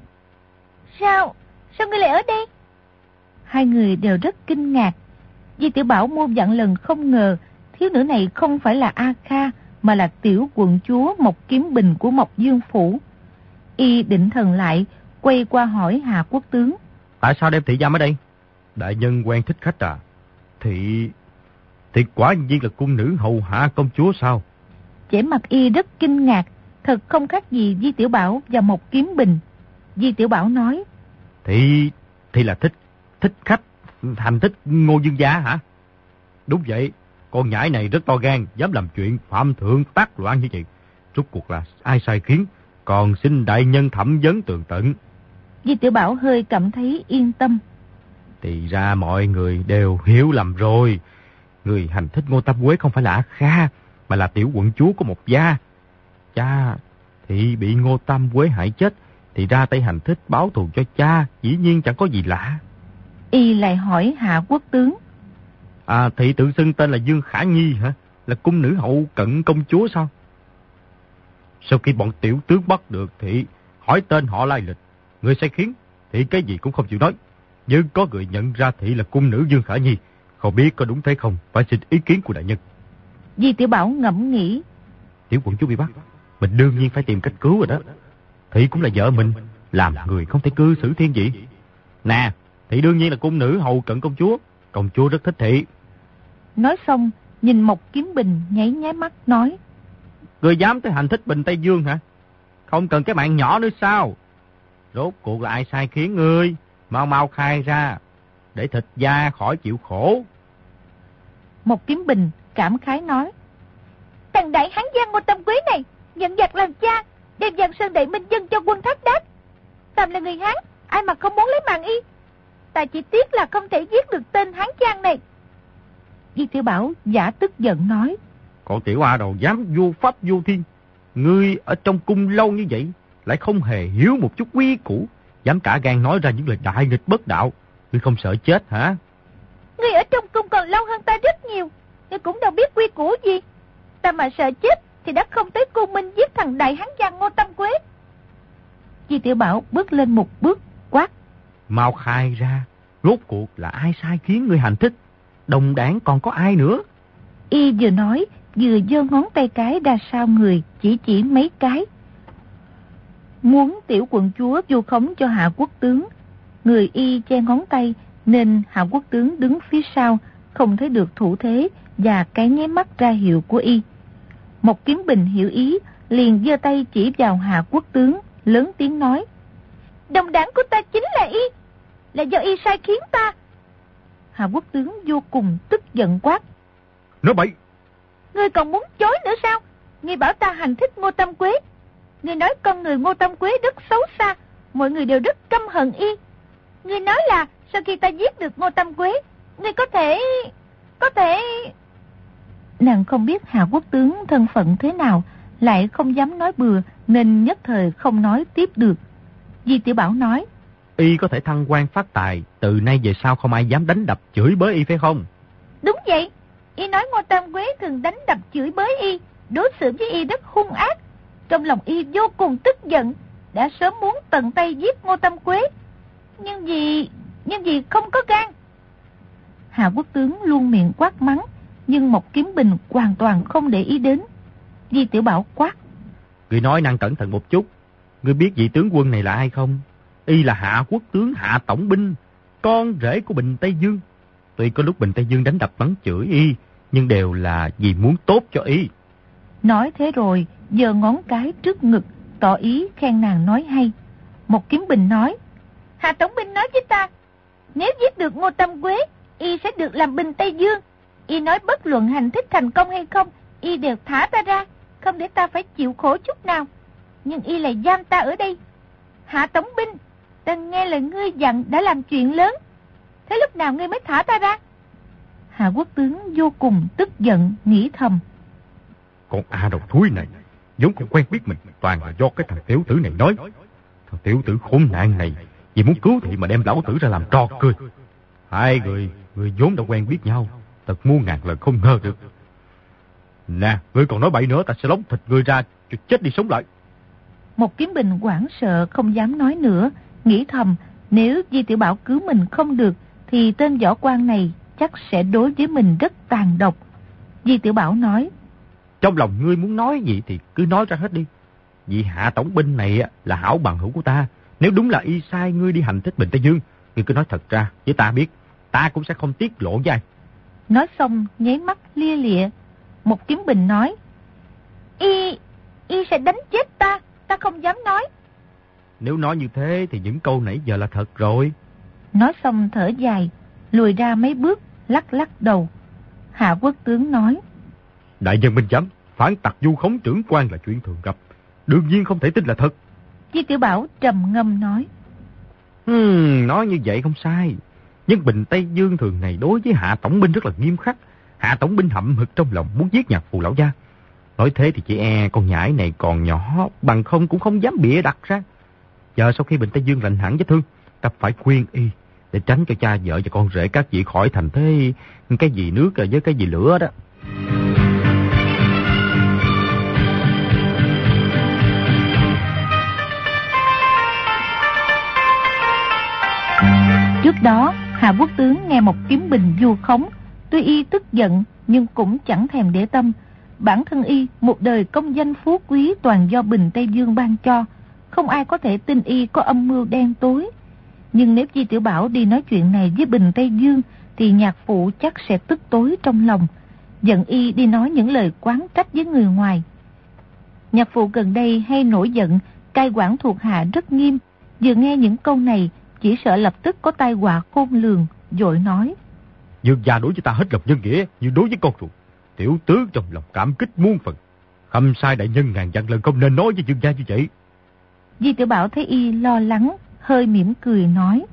Sao? Sao ngươi lại ở đây? Hai người đều rất kinh ngạc. Di Tiểu Bảo muôn vạn lần không ngờ thiếu nữ này không phải là A Kha, mà là tiểu quận chúa Mộc Kiếm Bình của Mộc Dương Phủ. Y định thần lại, quay qua hỏi Hạ Quốc tướng: Tại sao đem thị giam ở đây? Đại nhân quen thích khách à? Thị... Thì quả nhiên là cung nữ hầu hạ công chúa sao? Vẻ mặt Y rất kinh ngạc, thật không khác gì Di Tiểu Bảo và Mộc Kiếm Bình. Di Tiểu Bảo nói: Thì... Thì là thích... Thích khách... Thành thích Ngô Dương Gia hả? Đúng vậy, con nhãi này rất to gan, dám làm chuyện phạm thượng tác loạn như vậy. Rốt cuộc là ai sai khiến, còn xin đại nhân thẩm vấn tường tận. Di Tiểu Bảo hơi cảm thấy yên tâm. Thì ra mọi người đều hiểu lầm rồi. Người hành thích Ngô Tam Quế không phải là A Kha, mà là tiểu quận chúa của Mộc gia. Cha thì bị Ngô Tam Quế hại chết, thì ra tay hành thích báo thù cho cha, dĩ nhiên chẳng có gì lạ. Y lại hỏi Hạ Quốc tướng: À, thị tự xưng tên là Dương Khả Nhi hả? Là cung nữ hậu cận công chúa sao? Sau khi bọn tiểu tướng bắt được thị, hỏi tên họ lai lịch, người sai khiến, thị cái gì cũng không chịu nói. Nhưng có người nhận ra thị là cung nữ Dương Khả Nhi, không biết có đúng thế không, phải xin ý kiến của đại nhân. Di Tiểu Bảo ngẫm nghĩ: Tiểu quận chúa bị bắt, mình đương nhiên phải tìm cách cứu rồi đó. Thị cũng là vợ mình, làm người không thể cư xử thiên vị. Nè, thị đương nhiên là cung nữ hầu cận công chúa, công chúa rất thích thị. Nói xong, nhìn Mộc Kiếm Bình nháy nháy mắt nói: Ngươi dám tới hành thích Bình Tây Dương hả? Không cần cái mạng nhỏ nữa sao? Rốt cuộc là ai sai khiến ngươi? Mau mau khai ra, để thịt da khỏi chịu khổ. Mộc Kiếm Bình cảm khái nói: Thằng đại hán giang Ngô Tam Quế này nhận giặc làm cha, đem Giang Sơn Đại Minh dân cho quân Thác Đát. Tam là người Hán, ai mà không muốn lấy mạng y. Ta chỉ tiếc là không thể giết được tên Hán Giang này. Di Tiểu Bảo giả tức giận nói: Còn tiểu A đầu dám vô pháp vô thiên. Ngươi ở trong cung lâu như vậy, lại không hề hiếu một chút quy củ, dám cả gan nói ra những lời đại nghịch bất đạo. Ngươi không sợ chết hả? Ngươi ở trong cung còn lâu hơn ta rất nhiều, ngươi cũng đâu biết quy củ gì. Ta mà sợ chết thì đã không tới cung minh giết thằng đại hán giang Ngô Tam Quế. Di Tiểu Bảo bước lên một bước quát: Mau khai ra, rốt cuộc là ai sai khiến ngươi hành thích? Đồng đảng còn có ai nữa? Y vừa nói vừa giơ ngón tay cái ra sau người, chỉ chỉ mấy cái. Muốn tiểu quận chúa vu khống cho Hạ Quốc tướng. Người Y che ngón tay, nên Hạ Quốc tướng đứng phía sau, không thấy được thủ thế và cái nháy mắt ra hiệu của Y. Mộc Kiếm Bình hiểu ý, liền giơ tay chỉ vào Hạ Quốc tướng, lớn tiếng nói: Đồng đảng của ta chính là Y, là do Y sai khiến ta. Hạ Quốc tướng vô cùng tức giận quát: Nói bậy! Ngươi còn muốn chối nữa sao? Ngươi bảo ta hành thích Ngô Tam Quế. Ngươi nói con người Ngô Tam Quế rất xấu xa, mọi người đều rất căm hận Y. Ngươi nói là sau khi ta giết được Ngô Tam Quế, ngươi có thể... có thể... Nàng không biết Hạ Quốc tướng thân phận thế nào, lại không dám nói bừa, nên nhất thời không nói tiếp được. Di Tiểu Bảo nói: Y có thể thăng quan phát tài, từ nay về sau không ai dám đánh đập chửi bới Y phải không? Đúng vậy. Y nói Ngô Tam Quế thường đánh đập chửi bới Y, đối xử với Y rất hung ác. Trong lòng Y vô cùng tức giận, đã sớm muốn tận tay giết Ngô Tam Quế, nhưng vì nhưng vì không có gan. Hạ Quốc tướng luôn miệng quát mắng, nhưng Mộc Kiếm Bình hoàn toàn không để ý đến. Di Tiểu Bảo quát: Ngươi nói năng cẩn thận một chút. Ngươi biết vị tướng quân này là ai không? Y là Hạ Quốc tướng Hạ Tổng binh, con rể của Bình Tây Dương. Tuy có lúc Bình Tây Dương đánh đập mắng chửi Y, nhưng đều là vì muốn tốt cho y. Nói thế rồi, giơ ngón cái trước ngực, tỏ ý khen nàng nói hay. Một Kiếm Bình nói, Hạ Tổng binh nói với ta, nếu giết được Ngô Tâm Quế, y sẽ được làm binh Tây Dương. Y nói bất luận hành thích thành công hay không, y đều thả ta ra, không để ta phải chịu khổ chút nào. Nhưng y lại giam ta ở đây. Hạ Tổng binh, ta nghe lời ngươi dặn đã làm chuyện lớn, thế lúc nào ngươi mới thả ta ra? Hạ Quốc tướng vô cùng tức giận, nghĩ thầm, con A đầu thúi này vốn không quen biết mình, toàn là do cái thằng tiểu tử này nói. Thằng tiểu tử khốn nạn này vì muốn cứu thị mà đem lão tử ra làm trò cười. Hai người người vốn đã quen biết nhau, thật muôn ngàn lần không ngờ được. Nè, ngươi còn nói bậy nữa, ta sẽ lóng thịt ngươi ra cho chết đi sống lại. Một Kiếm Bình hoảng sợ không dám nói nữa, nghĩ thầm nếu Di Tiểu Bảo cứu mình không được thì tên võ quan này chắc sẽ đối với mình rất tàn độc. Di Tiểu Bảo nói, trong lòng ngươi muốn nói gì thì cứ nói ra hết đi. Vì Hạ tổng binh này là hảo bằng hữu của ta, nếu đúng là y sai ngươi đi hành thích Bình Tây Dương, ngươi cứ nói thật ra với ta biết, ta cũng sẽ không tiết lộ với ai. Nói xong nháy mắt lia lịa. Một Kiếm Bình nói, y y sẽ đánh chết ta, ta không dám nói. Nếu nói như thế thì những câu nãy giờ là thật rồi. Nói xong thở dài, lùi ra mấy bước, lắc lắc đầu. Hạ Quốc tướng nói, đại nhân minh giám, phản tặc vu khống trưởng quan là chuyện thường gặp, đương nhiên không thể tin là thật. Di Tiểu Bảo trầm ngâm nói, Hmm, nói như vậy không sai, nhưng Bình Tây Dương thường này đối với Hạ tổng binh rất là nghiêm khắc. Hạ tổng binh hậm hực trong lòng muốn giết nhạc phù lão gia. Nói thế thì chị e con nhãi này còn nhỏ, bằng không cũng không dám bịa đặt ra. Giờ sau khi Bình Tây Dương lành hẳn vết thương, ta phải khuyên y để tránh cho cha vợ và con rể các vị khỏi thành thế cái gì nước với cái gì lửa đó. Trước đó, Hạ Quốc tướng nghe một Kiếm Bình vu khống, tuy y tức giận nhưng cũng chẳng thèm để tâm. Bản thân y một đời công danh phú quý toàn do Bình Tây Dương ban cho, không ai có thể tin y có âm mưu đen tối. Nhưng nếu Di Tiểu Bảo đi nói chuyện này với Bình Tây Dương thì nhạc phụ chắc sẽ tức tối trong lòng, giận y đi nói những lời oán trách với người ngoài. Nhạc phụ gần đây hay nổi giận, cai quản thuộc hạ rất nghiêm, vừa nghe những câu này chỉ sợ lập tức có tai họa khôn lường, vội nói, Dương gia đối với ta hết lòng nhân nghĩa như đối với con ruột, tiểu tướng trong lòng cảm kích muôn phần. Khâm sai đại nhân ngàn vạn lần không nên nói với Dương gia như vậy. Di Tiểu Bảo thấy y lo lắng, hơi mỉm cười nói,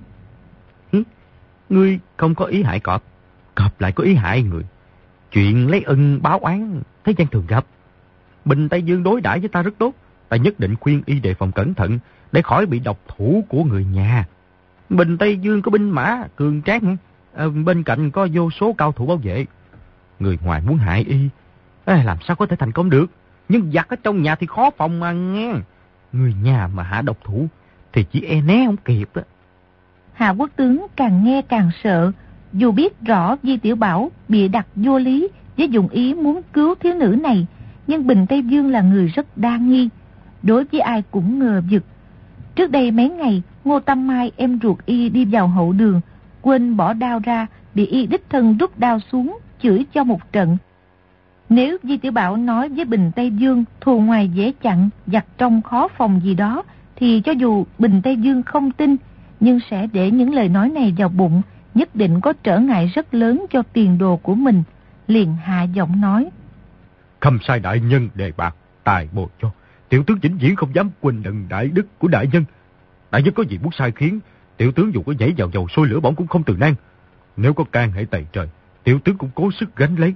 Hứ, ngươi không có ý hại cọp, cọp lại có ý hại người. Chuyện lấy ân báo oán thế gian thường gặp. Bình Tây Dương đối đãi với ta rất tốt, ta nhất định khuyên y đề phòng cẩn thận để khỏi bị độc thủ của người nhà. Bình Tây Dương có binh mã cường tráng, à, bên cạnh có vô số cao thủ bảo vệ. Người ngoài muốn hại y, à, làm sao có thể thành công được? Nhưng giặc ở trong nhà thì khó phòng mà nghe. Người nhà mà hạ độc thủ thì chỉ e né không kịp á. Hạ Quốc tướng càng nghe càng sợ, dù biết rõ Di Tiểu Bảo bịa đặt vô lý với dụng ý muốn cứu thiếu nữ này, nhưng Bình Tây Dương là người rất đa nghi, đối với ai cũng ngờ vực. Trước đây mấy ngày, Ngô Tâm Mai em ruột y đi vào hậu đường, quên bỏ đao ra, bị y đích thân rút đao xuống, chửi cho một trận. Nếu Di Tiểu Bảo nói với Bình Tây Dương thù ngoài dễ chặn, giặc trong khó phòng gì đó, thì cho dù Bình Tây Dương không tin, nhưng sẽ để những lời nói này vào bụng, nhất định có trở ngại rất lớn cho tiền đồ của mình. Liền hạ giọng nói, Khâm sai đại nhân đề bạc tài bồi cho, tiểu tướng vĩnh viễn không dám quên đựng đại đức của đại nhân. Đại nhân có gì muốn sai khiến, tiểu tướng dù có nhảy vào dầu sôi lửa bỏng cũng không từ nan. Nếu có can hệ tày trời, tiểu tướng cũng cố sức gánh lấy.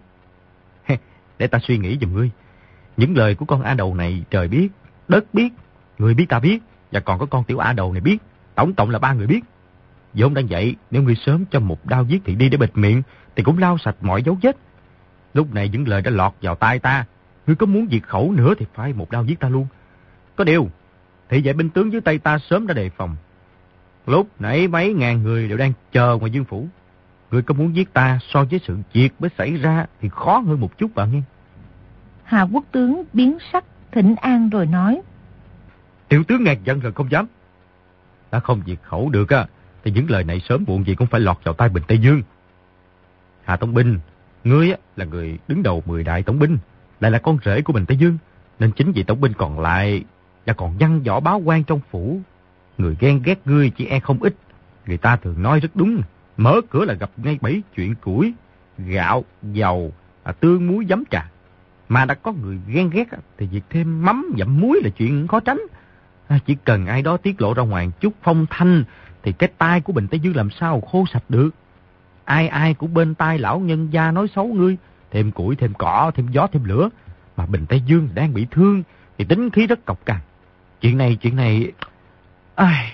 Để ta suy nghĩ giùm ngươi. Những lời của con A Đầu này trời biết, đất biết, người biết ta biết, và còn có con tiểu A Đầu này biết. Tổng cộng là ba người biết. Vốn đang vậy, nếu ngươi sớm cho một đao giết thị đi để bịt miệng, thì cũng lau sạch mọi dấu vết. Lúc này những lời đã lọt vào tai ta, ngươi có muốn diệt khẩu nữa thì phải một đao giết ta luôn. Có điều, thị vệ binh tướng dưới tay ta sớm đã đề phòng. Lúc nãy mấy ngàn người đều đang chờ ngoài dương phủ. Ngươi có muốn giết ta so với sự việc mới xảy ra thì khó hơn một chút bạn nghe. Hạ Quốc tướng biến sắc, thỉnh an rồi nói, Tiểu tướng ngàn dặn là không dám. Ta không diệt khẩu được á, thì những lời này sớm muộn gì cũng phải lọt vào tai Bình Tây Dương. Hạ Tông Binh, Ngươi á, là người đứng đầu mười đại tổng binh, lại là con rể của Bình Tây Dương, nên chính vị tổng binh còn lại là còn văn võ báo quan trong phủ. Người ghen ghét ngươi chỉ e không ít. Người ta thường nói rất đúng, mở cửa là gặp ngay bảy chuyện củi, gạo, dầu, à, tương, muối, giấm, trà. Mà đã có người ghen ghét thì việc thêm mắm, dặm muối là chuyện khó tránh. À, chỉ cần ai đó tiết lộ ra ngoài chút phong thanh thì cái tai của Bình Tây Dương làm sao khô sạch được. Ai ai cũng bên tai lão nhân gia nói xấu ngươi, thêm củi, thêm cỏ, thêm gió, thêm lửa. Mà Bình Tây Dương đang bị thương thì tính khí rất cộc cằn. Chuyện này, chuyện này... Ai...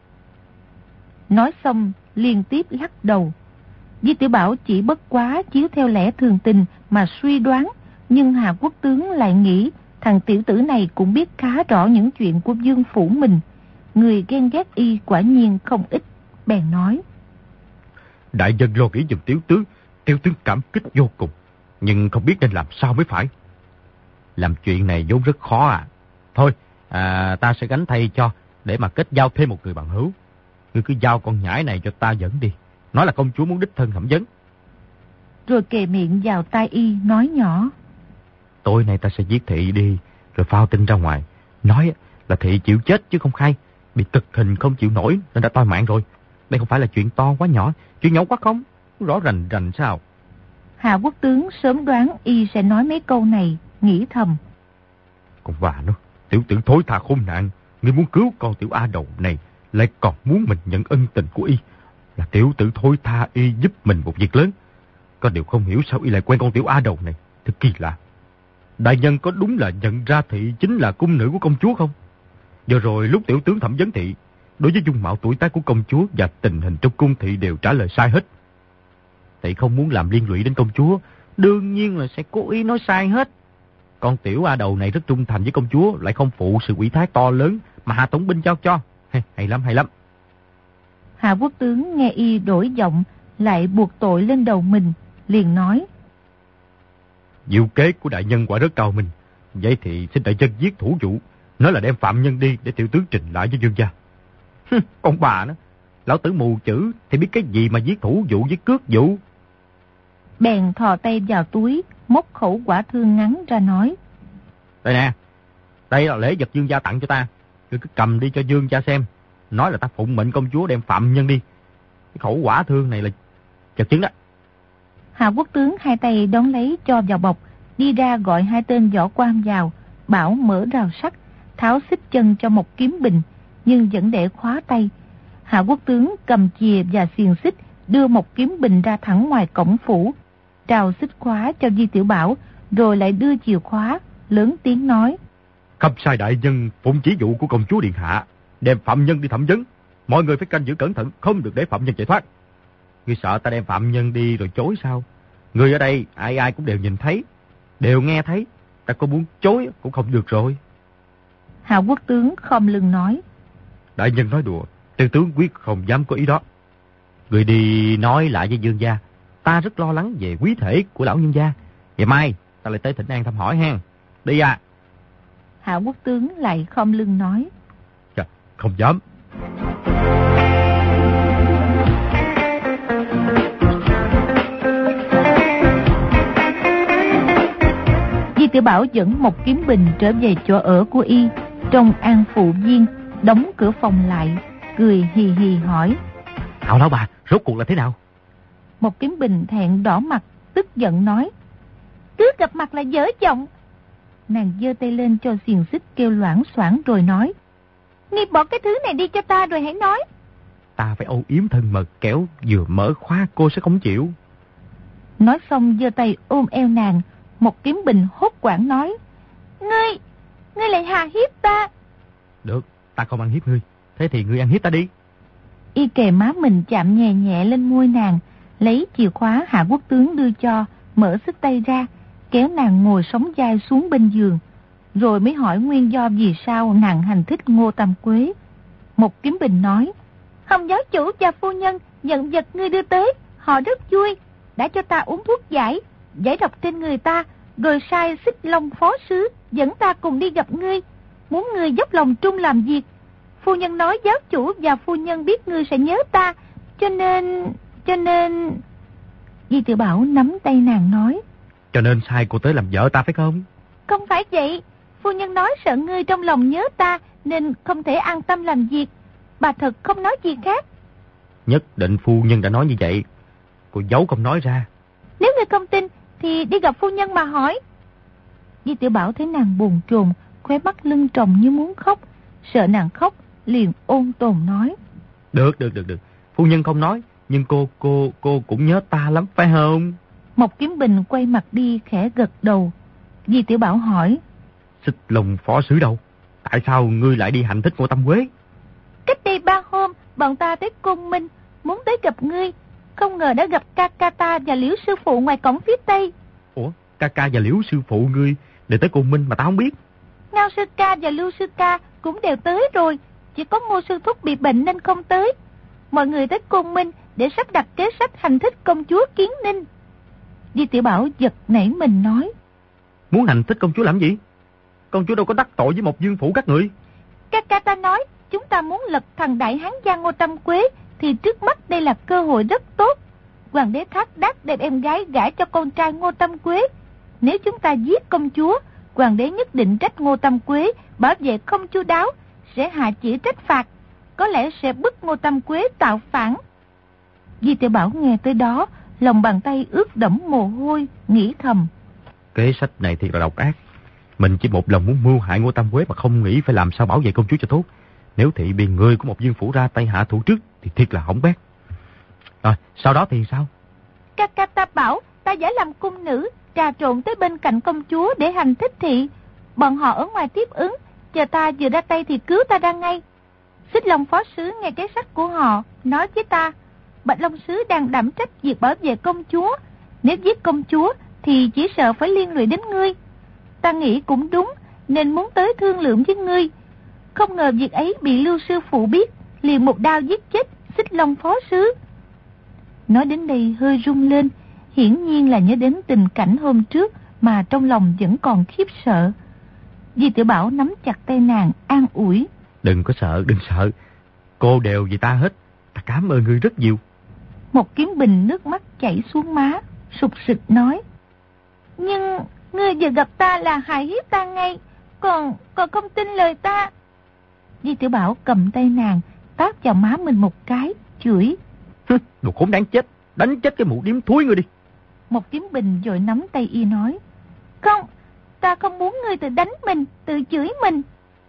Nói xong liên tiếp lắc đầu. Di Tiểu Bảo chỉ bất quá chiếu theo lẽ thường tình mà suy đoán, nhưng Hà Quốc tướng lại nghĩ thằng tiểu tử này cũng biết khá rõ những chuyện của Dương phủ mình. Người ghen ghét y quả nhiên không ít, bèn nói: Đại nhân lo nghĩ giùm tiểu tướng, tiểu tướng cảm kích vô cùng, nhưng không biết nên làm sao mới phải. Làm chuyện này vốn rất khó à. Thôi, à, ta sẽ gánh thay cho, để mà kết giao thêm một người bằng hữu. Ngươi cứ giao con nhãi này cho ta dẫn đi, nói là công chúa muốn đích thân thẩm vấn. Rồi kề miệng vào tai y nói nhỏ: Tối nay ta sẽ giết thị đi, rồi phao tin ra ngoài, nói là thị chịu chết chứ không khai, bị cực hình không chịu nổi nên đã toi mạng rồi. Đây không phải là chuyện to quá nhỏ, chuyện nhỏ quá không, rõ rành rành sao. Hà Quốc tướng sớm đoán y sẽ nói mấy câu này, nghĩ thầm: Còn bà nó, tiểu tử thối tha khốn nạn, ngươi muốn cứu con tiểu A Đầu này, lại còn muốn mình nhận ân tình của y. Là tiểu tử thối tha y giúp mình một việc lớn. Có điều không hiểu sao y lại quen con tiểu A Đầu này, thật kỳ lạ. Đại nhân có đúng là nhận ra thị chính là cung nữ của công chúa không? Giờ rồi lúc tiểu tướng thẩm vấn thị, đối với dung mạo tuổi tác của công chúa và tình hình trong cung thị đều trả lời sai hết. Thị không muốn làm liên lụy đến công chúa, đương nhiên là sẽ cố ý nói sai hết. Con tiểu A Đầu này rất trung thành với công chúa, lại không phụ sự ủy thác to lớn mà Hà tổng binh giao cho. Hay, hay lắm, hay lắm. Hà Quốc tướng nghe y đổi giọng, lại buộc tội lên đầu mình, liền nói: Diệu kế của đại nhân quả rất cao minh. Vậy thì xin đại nhân giết thủ vụ, nói là đem phạm nhân đi để tiểu tướng trình lại với dương gia. Con bà nó, lão tử mù chữ thì biết cái gì mà giết thủ vụ với cướp vụ. Bèn thò tay vào túi, móc khẩu quả thương ngắn ra nói: Đây nè, đây là lễ vật dương gia tặng cho ta, ngươi cứ cầm đi cho dương gia xem, nói là ta phụng mệnh công chúa đem phạm nhân đi. Cái khẩu quả thương này là vật chứng đó. Hà Quốc tướng hai tay đón lấy cho vào bọc, đi ra gọi hai tên võ quan vào, bảo mở rào sắt, tháo xích chân cho một kiếm bình, nhưng vẫn để khóa tay. Hà Quốc tướng cầm chìa và xiềng xích, đưa một kiếm bình ra thẳng ngoài cổng phủ, trào xích khóa cho Di Tiểu Bảo, rồi lại đưa chìa khóa, lớn tiếng nói: Khâm sai đại nhân phụng chỉ dụ của công chúa điện hạ, đem phạm nhân đi thẩm vấn. Mọi người phải canh giữ cẩn thận, không được để phạm nhân chạy thoát. Ngươi sợ ta đem phạm nhân đi rồi chối sao? Người ở đây ai ai cũng đều nhìn thấy, đều nghe thấy, ta có muốn chối cũng không được rồi. Hà Quốc tướng khom lưng nói: Đại nhân nói đùa, tiểu tướng quyết không dám có ý đó. Người đi nói lại với dương gia, ta rất lo lắng về quý thể của lão nhân gia. Ngày mai ta lại tới Thịnh An thăm hỏi ha. Đi à. Hà Quốc tướng lại khom lưng nói: Chà, không dám. Di Tiểu Bảo dẫn một kiếm bình trở về chỗ ở của y, trong An Phụ Viên, đóng cửa phòng lại, cười hì hì hỏi: Hảo lão bà, rốt cuộc là thế nào? Một kiếm bình thẹn đỏ mặt, tức giận nói: Cứ gặp mặt là dở giọng. Nàng giơ tay lên cho xiềng xích kêu loảng xoảng rồi nói: Ngươi bỏ cái thứ này đi cho ta rồi hãy nói. Ta phải âu yếm thân mật, kéo vừa mở khóa cô sẽ không chịu. Nói xong giơ tay ôm eo nàng. Một kiếm bình hốt quảng nói: Ngươi, ngươi lại hà hiếp ta. Được, ta không ăn hiếp ngươi, thế thì ngươi ăn hiếp ta đi. Y kề má mình chạm nhẹ nhẹ lên môi nàng, lấy chìa khóa Hạ Quốc tướng đưa cho, mở xích tay ra, kéo nàng ngồi sóng vai xuống bên giường, rồi mới hỏi nguyên do vì sao nàng hành thích Ngô Tam Quế. Một kiếm bình nói: Hồng giáo chủ và phu nhân nhận vật ngươi đưa tới, họ rất vui, đã cho ta uống thuốc giải, giải độc trên người ta, rồi sai Xích Long phó sứ dẫn ta cùng đi gặp ngươi, muốn ngươi dốc lòng trung làm việc. Phu nhân nói giáo chủ và phu nhân biết ngươi sẽ nhớ ta, cho nên... cho nên... Di Tiểu Bảo nắm tay nàng nói. Cho nên sai cô tới làm vợ ta phải không? Không phải vậy. Phu nhân nói sợ ngươi trong lòng nhớ ta nên không thể an tâm làm việc. Bà thật không nói gì khác. Nhất định phu nhân đã nói như vậy. Cô giấu không nói ra. Nếu ngươi không tin thì đi gặp phu nhân mà hỏi. Di Tiểu Bảo thấy nàng buồn chồn, khóe mắt lưng tròng như muốn khóc. Sợ nàng khóc, liền ôn tồn nói. Được, được, được, được. Phu nhân không nói, nhưng cô, cô, cô cũng nhớ ta lắm phải không? Mộc Kiếm Bình quay mặt đi khẽ gật đầu. Di Tiểu Bảo hỏi. Xích Long phó sứ đâu? Tại sao ngươi lại đi hành thích Ngô Tam Quế? Cách đây ba hôm, bọn ta tới Côn Minh, muốn tới gặp ngươi. Không ngờ đã gặp ca ca ta và Liễu sư phụ ngoài cổng phía tây. Ủa, ca ca và Liễu sư phụ ngươi để tới Côn Minh mà tao không biết. Ngao sư ca và Lưu sư ca cũng đều tới rồi. Chỉ có Ngô sư thúc bị bệnh nên không tới. Mọi người tới Côn Minh để sắp đặt kế sách hành thích công chúa Kiến Ninh. Di Tiểu Bảo giật nảy mình nói. Muốn hành thích công chúa làm gì? Công chúa đâu có đắc tội với một dương phủ các người. Ca ca ta nói chúng ta muốn lật thằng đại hán giang Ngô Tam Quế thì trước mắt đây là cơ hội rất tốt. Hoàng đế Thác Đác đem em gái gả cho con trai Ngô Tam Quế. Nếu chúng ta giết công chúa, hoàng đế nhất định trách Ngô Tam Quế bảo vệ không chu đáo, sẽ hạ chỉ trách phạt, có lẽ sẽ bức Ngô Tam Quế tạo phản. Di Tiểu Bảo nghe tới đó, lòng bàn tay ướt đẫm mồ hôi, nghĩ thầm. Kế sách này thiệt là độc ác. Mình chỉ một lòng muốn mưu hại Ngô Tam Quế mà không nghĩ phải làm sao bảo vệ công chúa cho tốt. Nếu thị bị người của một dương phủ ra tay hạ thủ trước thì thiệt là hỏng bét. Rồi, sau đó thì sao? Ca ca ta bảo ta giả làm cung nữ, trà trộn tới bên cạnh công chúa để hành thích thị. Bọn họ ở ngoài tiếp ứng, chờ ta vừa ra tay thì cứu ta ra ngay. Xích Long phó sứ nghe kế sách của họ, nói với ta, Bạch Long sứ đang đảm trách việc bảo vệ công chúa. Nếu giết công chúa thì chỉ sợ phải liên lụy đến ngươi. Ta nghĩ cũng đúng, nên muốn tới thương lượng với ngươi. Không ngờ việc ấy bị Lưu sư phụ biết, liền một đao giết chết Xích Long phó sứ. Nói đến đây hơi rung lên, hiển nhiên là nhớ đến tình cảnh hôm trước mà trong lòng vẫn còn khiếp sợ. Di Tiểu Bảo nắm chặt tay nàng, an ủi. Đừng có sợ, đừng sợ. Cô đều vì ta hết. Ta cảm ơn ngươi rất nhiều. Một Kiếm Bình nước mắt chảy xuống má, sụt sịt nói. Nhưng ngươi vừa gặp ta là hại hiếp ta ngay, còn còn không tin lời ta. Di Tiểu Bảo cầm tay nàng, tát vào má mình một cái, chửi. Đồ khốn đáng chết, đánh chết cái mụ điếm thúi ngươi đi. Một Kiếm Bình vội nắm tay y nói. Không, ta không muốn ngươi tự đánh mình, tự chửi mình.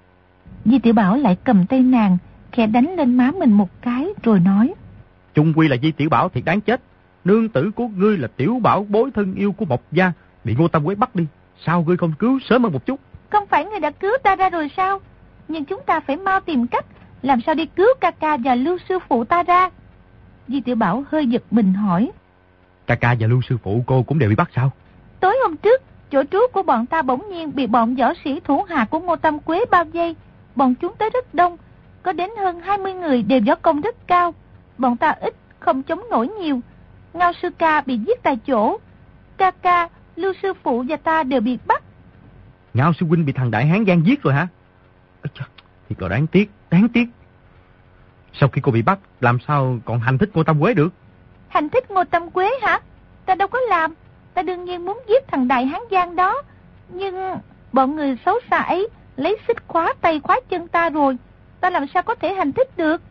Di Tiểu Bảo lại cầm tay nàng, khẽ đánh lên má mình một cái rồi nói. Chung quy là Di Tiểu Bảo thiệt đáng chết. Nương tử của ngươi là Tiểu Bảo bối thân yêu của Mộc gia, bị Ngô Tam Quế bắt đi. Sao ngươi không cứu sớm hơn một chút? Không phải ngươi đã cứu ta ra rồi sao? Nhưng chúng ta phải mau tìm cách làm sao đi cứu ca ca và Lưu sư phụ ta ra. Di Tiểu Bảo hơi giật mình hỏi. Ca ca và Lưu sư phụ cô cũng đều bị bắt sao? Tối hôm trước, chỗ trú của bọn ta bỗng nhiên bị bọn võ sĩ thủ hạ của Ngô Tam Quế bao vây. Bọn chúng tới rất đông, có đến hơn hai mươi người đều võ công rất cao. Bọn ta ít, không chống nổi nhiều. Ngao sư ca bị giết tại chỗ. Ca ca, Lưu sư phụ và ta đều bị bắt. Ngao sư huynh bị thằng đại hán giang giết rồi hả? Ây trời, thiệt là đáng tiếc, đáng tiếc. Sau khi cô bị bắt, làm sao còn hành thích Ngô Tam Quế được? Hành thích Ngô Tam Quế hả? Ta đâu có làm. Ta đương nhiên muốn giết thằng đại hán giang đó. Nhưng bọn người xấu xa ấy lấy xích khóa tay khóa chân ta rồi. Ta làm sao có thể hành thích được?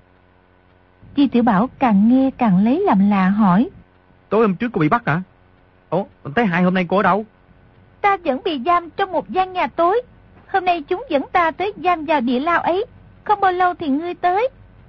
Di Tiểu Bảo càng nghe càng lấy làm lạ hỏi. Tối hôm trước cô bị bắt hả? Ủa, tới hai hôm nay cô ở đâu? Ta vẫn bị giam trong một gian nhà tối. Hôm nay chúng dẫn ta tới giam vào địa lao ấy. Không bao lâu thì ngươi tới.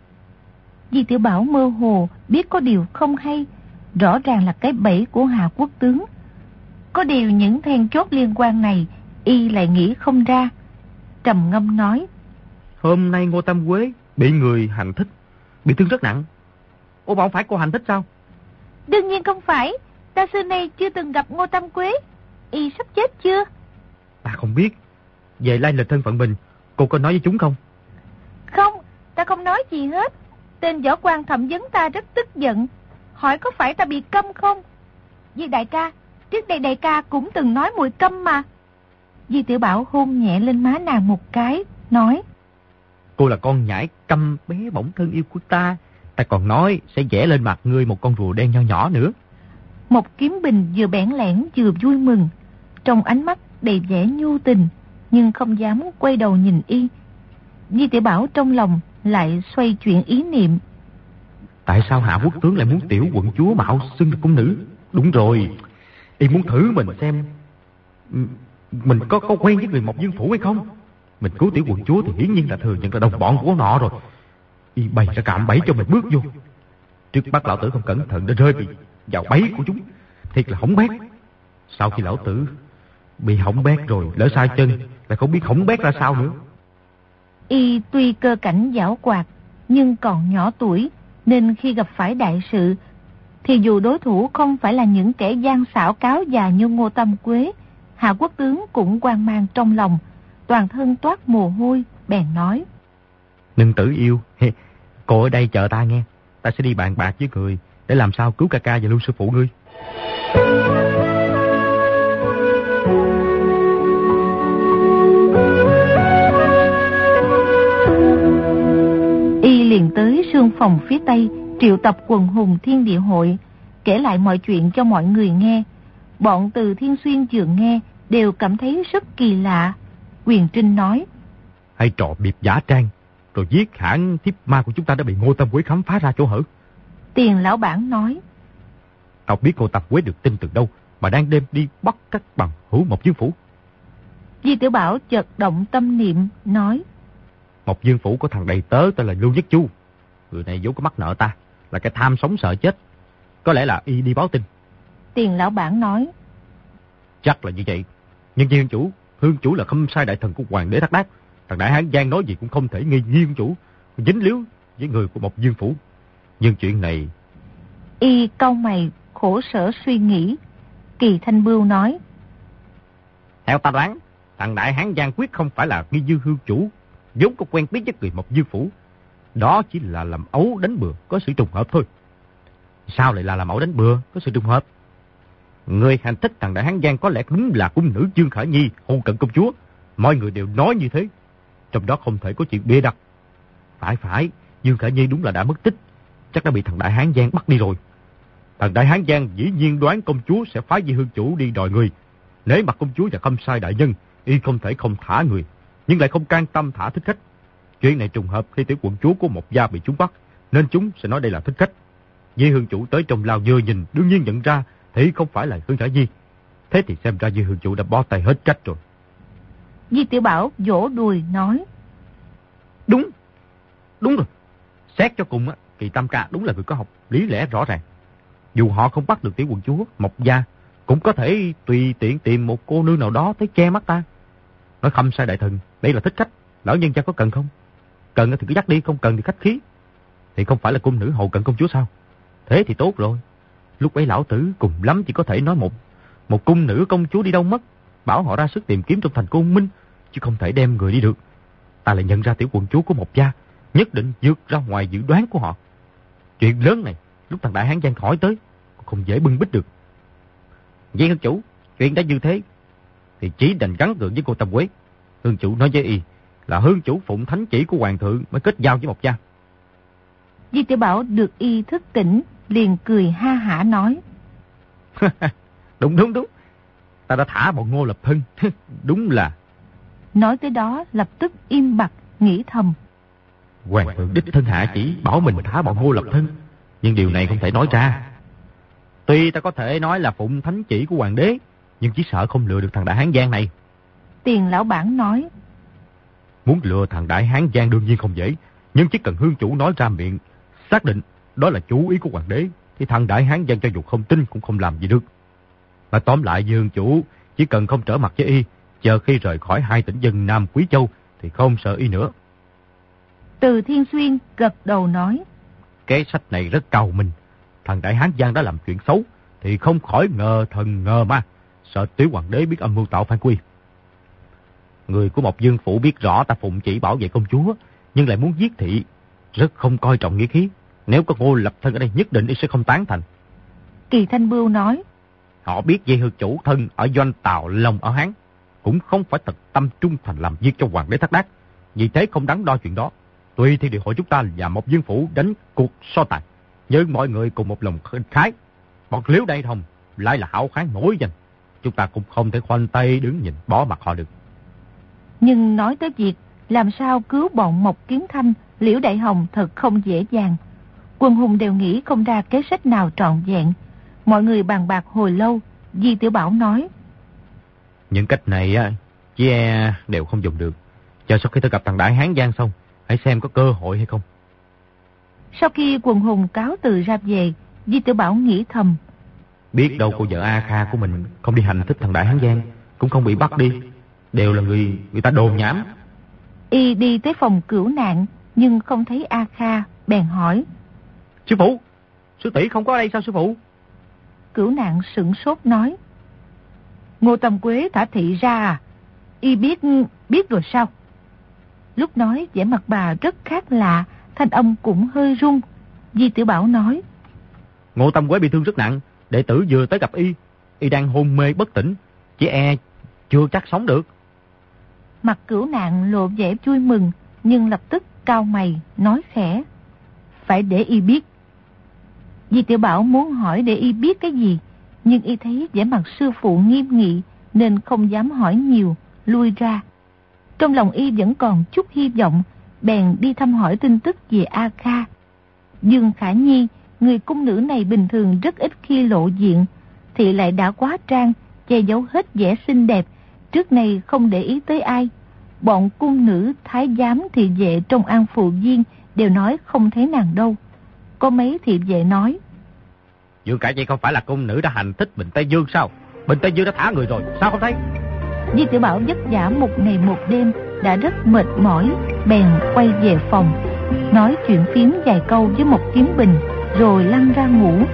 Di Tiểu Bảo mơ hồ biết có điều không hay. Rõ ràng là cái bẫy của Hạ Quốc tướng. Có điều những then chốt liên quan này y lại nghĩ không ra. Trầm ngâm nói. Hôm nay Ngô Tam Quế bị người hành thích, bị thương rất nặng. Ủa mà không phải cô hành thích sao? Đương nhiên không phải. Ta xưa nay chưa từng gặp Ngô Tam Quế. Y sắp chết chưa? Ta không biết. Về lai lịch thân phận mình, cô có nói với chúng không? Không, ta không nói gì hết. Tên võ quan thẩm vấn ta rất tức giận, hỏi có phải ta bị câm không? Di đại ca, trước đây đại ca cũng từng nói mùi câm mà. Di Tiểu Bảo hôn nhẹ lên má nàng một cái, nói. Cô là con nhãi câm bé bỏng thân yêu của ta. Ta còn nói sẽ vẽ lên mặt ngươi một con rùa đen nho nhỏ nữa. Một Kiếm Bình vừa bẽn lẽn vừa vui mừng, trong ánh mắt đầy vẻ nhu tình, nhưng không dám quay đầu nhìn y. Di Tiểu Bảo trong lòng lại xoay chuyển ý niệm. Tại sao Hạ Quốc tướng lại muốn tiểu quận chúa mạo xưng là cung nữ? Đúng rồi, y muốn thử mình xem mình có có quen với người Mộc Dương Phủ hay không. Mình cứu tiểu quận chúa thì hiển nhiên là thừa nhận là đồng bọn của nọ rồi. Y bày ra cạm bẫy cho mình bước vô. Trước bắt lão tử không cẩn thận đã rơi bị vào bẫy của chúng, thiệt là hỏng bét. Sau khi lão tử bị hỏng bét rồi, lỡ sai chân lại không biết hỏng bét ra sao nữa. Y tuy cơ cảnh giảo hoạt, nhưng còn nhỏ tuổi, nên khi gặp phải đại sự thì dù đối thủ không phải là những kẻ gian xảo cáo già như Ngô Tam Quế, Hạ Quốc tướng cũng hoang mang trong lòng, toàn thân toát mồ hôi, bèn nói: Nương tử yêu, cô ở đây chờ ta nghe, ta sẽ đi bàn bạc với người để làm sao cứu ca ca và Lưu sư phụ ngươi. Y liền tới sương phòng phía tây, triệu tập quần hùng Thiên Địa hội, kể lại mọi chuyện cho mọi người nghe. Bọn Từ Thiên Xuyên vừa nghe đều cảm thấy rất kỳ lạ. Quyền Trinh nói: Hay trò biệp giả trang, rồi giết hãng thiếp ma của chúng ta đã bị Ngô Tam Quế khám phá ra chỗ hở. Tiền lão bản nói: Tao biết Ngô Tam Quế được tin từ đâu mà đang đêm đi bắt các bằng hữu Mộc Dương Phủ. Di Tiểu Bảo chợt động tâm niệm nói: Mộc Dương Phủ có thằng đầy tớ tên là Lưu Nhất Chu. Người này vốn có mắc nợ ta, là cái tham sống sợ chết. Có lẽ là y đi báo tin. Tiền lão bản nói: Chắc là như vậy. Nhưng với hương chủ, hương chủ là khâm sai đại thần của hoàng đế Thác Đác. Thằng Đại Hán Giang nói gì cũng không thể nghi nghi hương chủ, dính líu với người của Mộc Dương Phủ. Nhưng chuyện này... Y cau mày khổ sở suy nghĩ. Kỳ Thanh Bưu nói: Theo ta đoán, thằng Đại Hán Giang quyết không phải là nghi dư hương chủ, vốn có quen biết với người Mộc Dương Phủ. Đó chỉ là làm ấu đánh bừa, có sự trùng hợp thôi. Sao lại là làm ấu đánh bừa, có sự trùng hợp? Người hành thích thằng Đại Hán Giang có lẽ đúng là cung nữ Dương Khả Nhi, hôn cận công chúa. Mọi người đều nói như thế. Trong đó không thể có chuyện bịa đặt. Phải phải, Dương Khả Nhi đúng là đã mất tích. Chắc đã bị thằng Đại Hán Giang bắt đi rồi. Thằng Đại Hán Giang dĩ nhiên đoán công chúa sẽ phái Di hương chủ đi đòi người. Nể mặt công chúa và khâm sai đại nhân, y không thể không thả người, nhưng lại không can tâm thả thích khách. Chuyện này trùng hợp khi tiểu quận chúa của Mộc gia bị chúng bắt, nên chúng sẽ nói đây là thích khách. Di hương chủ tới trong lao vừa nhìn, đương nhiên nhận ra thì không phải là Hương Khả Nhi. Thế thì xem ra Di hương chủ đã bó tay hết trách rồi. Di Tiểu Bảo vỗ đùi nói: Đúng, đúng rồi. Xét cho cùng á, Kỳ Tam ca đúng là người có học lý lẽ rõ ràng. Dù họ không bắt được tiểu quận chúa Mộc gia, cũng có thể tùy tiện tìm một cô nương nào đó tới che mắt ta. Nói khâm sai đại thần, đây là thích khách, lão nhân gia có cần không? Cần thì cứ dắt đi, không cần thì khách khí. Thì không phải là cung nữ hầu cận công chúa sao? Thế thì tốt rồi. Lúc ấy lão tử cùng lắm chỉ có thể nói một một cung nữ công chúa đi đâu mất, bảo họ ra sức tìm kiếm trong thành Côn Minh, chứ không thể đem người đi được. Ta lại nhận ra tiểu quận chúa của Mộc gia nhất định vượt ra ngoài dự đoán của họ. Chuyện lớn này lúc thằng Đại Hán Giang hỏi tới không dễ bưng bít được. Vậy hương chủ, chuyện đã như thế thì chỉ đành gắn gượng với cô Tam Quế. Hương chủ nói với y là hương chủ phụng thánh chỉ của hoàng thượng mới kết giao với Mộc gia. Di Tiểu Bảo được y thức tỉnh, liền cười ha hả nói: Đúng đúng đúng, ta đã thả bọn Ngô Lập Thân. Đúng là... Nói tới đó lập tức im bặt, nghĩ thầm: Hoàng thượng đích thân hạ chỉ bảo mình thả bọn Ngô Lập Thân, nhưng điều này không thể nói ra. Tuy ta có thể nói là phụng thánh chỉ của hoàng đế, nhưng chỉ sợ không lừa được thằng Đại Hán Giang này. Tiền lão bản nói: Muốn lừa thằng Đại Hán Giang đương nhiên không dễ, nhưng chỉ cần hương chủ nói ra miệng, xác định đó là chủ ý của hoàng đế, thì thằng Đại Hán Giang cho dù không tin cũng không làm gì được. Mà tóm lại với hương chủ, chỉ cần không trở mặt với y, chờ khi rời khỏi hai tỉnh dân Nam Quý Châu thì không sợ y nữa. Từ Thiên Xuyên gật đầu nói: Cái sách này rất cao minh. Thằng Đại Hán Giang đã làm chuyện xấu thì không khỏi ngờ thần ngờ ma, sợ tiểu hoàng đế biết âm mưu tạo phản quy. Người của Mộc Dương Phủ biết rõ ta phụng chỉ bảo vệ công chúa, nhưng lại muốn giết thị, rất không coi trọng nghĩa khí. Nếu có Ngô Lập Thân ở đây nhất định y sẽ không tán thành. Kỳ Thanh Bưu nói: Họ biết dây hương chủ thân ở doanh Tào Long ở Hán, cũng không phải thật tâm trung thành làm việc cho hoàng đế Thác Đác, vì thế không đắn đo chuyện đó. Tuy thì địa hội chúng ta và Mộc Dương Phủ đánh cuộc so tài, nhưng mọi người cùng một lòng khái, bọn Liễu Đại Thông lại là hảo kháng nổi danh. Chúng ta cũng không thể khoanh tay đứng nhìn bỏ mặt họ được. Nhưng nói tới việc làm sao cứu bọn Mộc Kiếm Thanh, Liễu Đại Hồng thật không dễ dàng. Quân hùng đều nghĩ không ra kế sách nào trọn vẹn. Mọi người bàn bạc hồi lâu, Di Tiểu Bảo nói: những cách này á, chỉ e đều không dùng được. Chờ sau khi tôi gặp thằng Đại Hán Giang xong, hãy xem có cơ hội hay không. Sau khi quần hùng cáo từ ra về, Di Tiểu Bảo nghĩ thầm: biết đâu cô vợ A Kha của mình không đi hành thích thằng Đại Hán Giang, cũng không bị bắt đi. Đều là người người ta đồn nhảm. Y đi tới phòng cửu nạn, nhưng không thấy A Kha, bèn hỏi: sư phụ, sư tỷ không có ở đây sao sư phụ? Cửu nạn sửng sốt nói: Ngô Tâm Quế thả thị ra à? Y biết, biết rồi sao? Lúc nói vẻ mặt bà rất khác lạ, thanh âm cũng hơi run. Di Tiểu Bảo nói: Ngô Tâm Quế bị thương rất nặng, đệ tử vừa tới gặp y, y đang hôn mê bất tỉnh, chỉ e chưa chắc sống được. Mặt cửu nạn lộ vẻ vui mừng, nhưng lập tức cau mày nói khẽ: phải để y biết. Di Tiểu Bảo muốn hỏi để y biết cái gì, nhưng y thấy vẻ mặt sư phụ nghiêm nghị nên không dám hỏi nhiều, lui ra. Trong lòng y vẫn còn chút hy vọng, bèn đi thăm hỏi tin tức về A Kha. Dương Khả Nhi, người cung nữ này bình thường rất ít khi lộ diện, thì lại đã quá trang, che giấu hết vẻ xinh đẹp, trước này không để ý tới ai. Bọn cung nữ, thái giám, thị vệ trong An Phụ Viên đều nói không thấy nàng đâu. Có mấy thị vệ nói: Dương Khả Nhi không phải là cung nữ đã hành thích Bình Tây Dương sao? Bình Tây Dương đã thả người rồi, sao không thấy? Di Tiểu Bảo vất vả một ngày một đêm, đã rất mệt mỏi, bèn quay về phòng, nói chuyện phiếm vài câu với một Kiếm Bình, rồi lăn ra ngủ.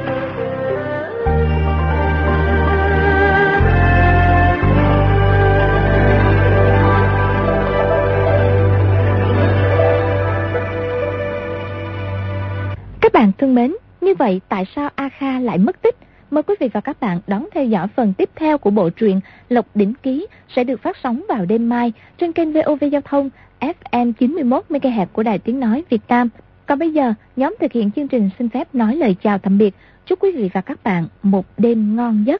Các bạn thân mến, như vậy tại sao A Kha lại mất tích? Mời quý vị và các bạn đón theo dõi phần tiếp theo của bộ truyện Lộc Đỉnh Ký sẽ được phát sóng vào đêm mai trên kênh vê o vê Giao thông ép em chín mươi mốt mê ga héc của Đài Tiếng Nói Việt Nam. Còn bây giờ, nhóm thực hiện chương trình xin phép nói lời chào tạm biệt. Chúc quý vị và các bạn một đêm ngon giấc.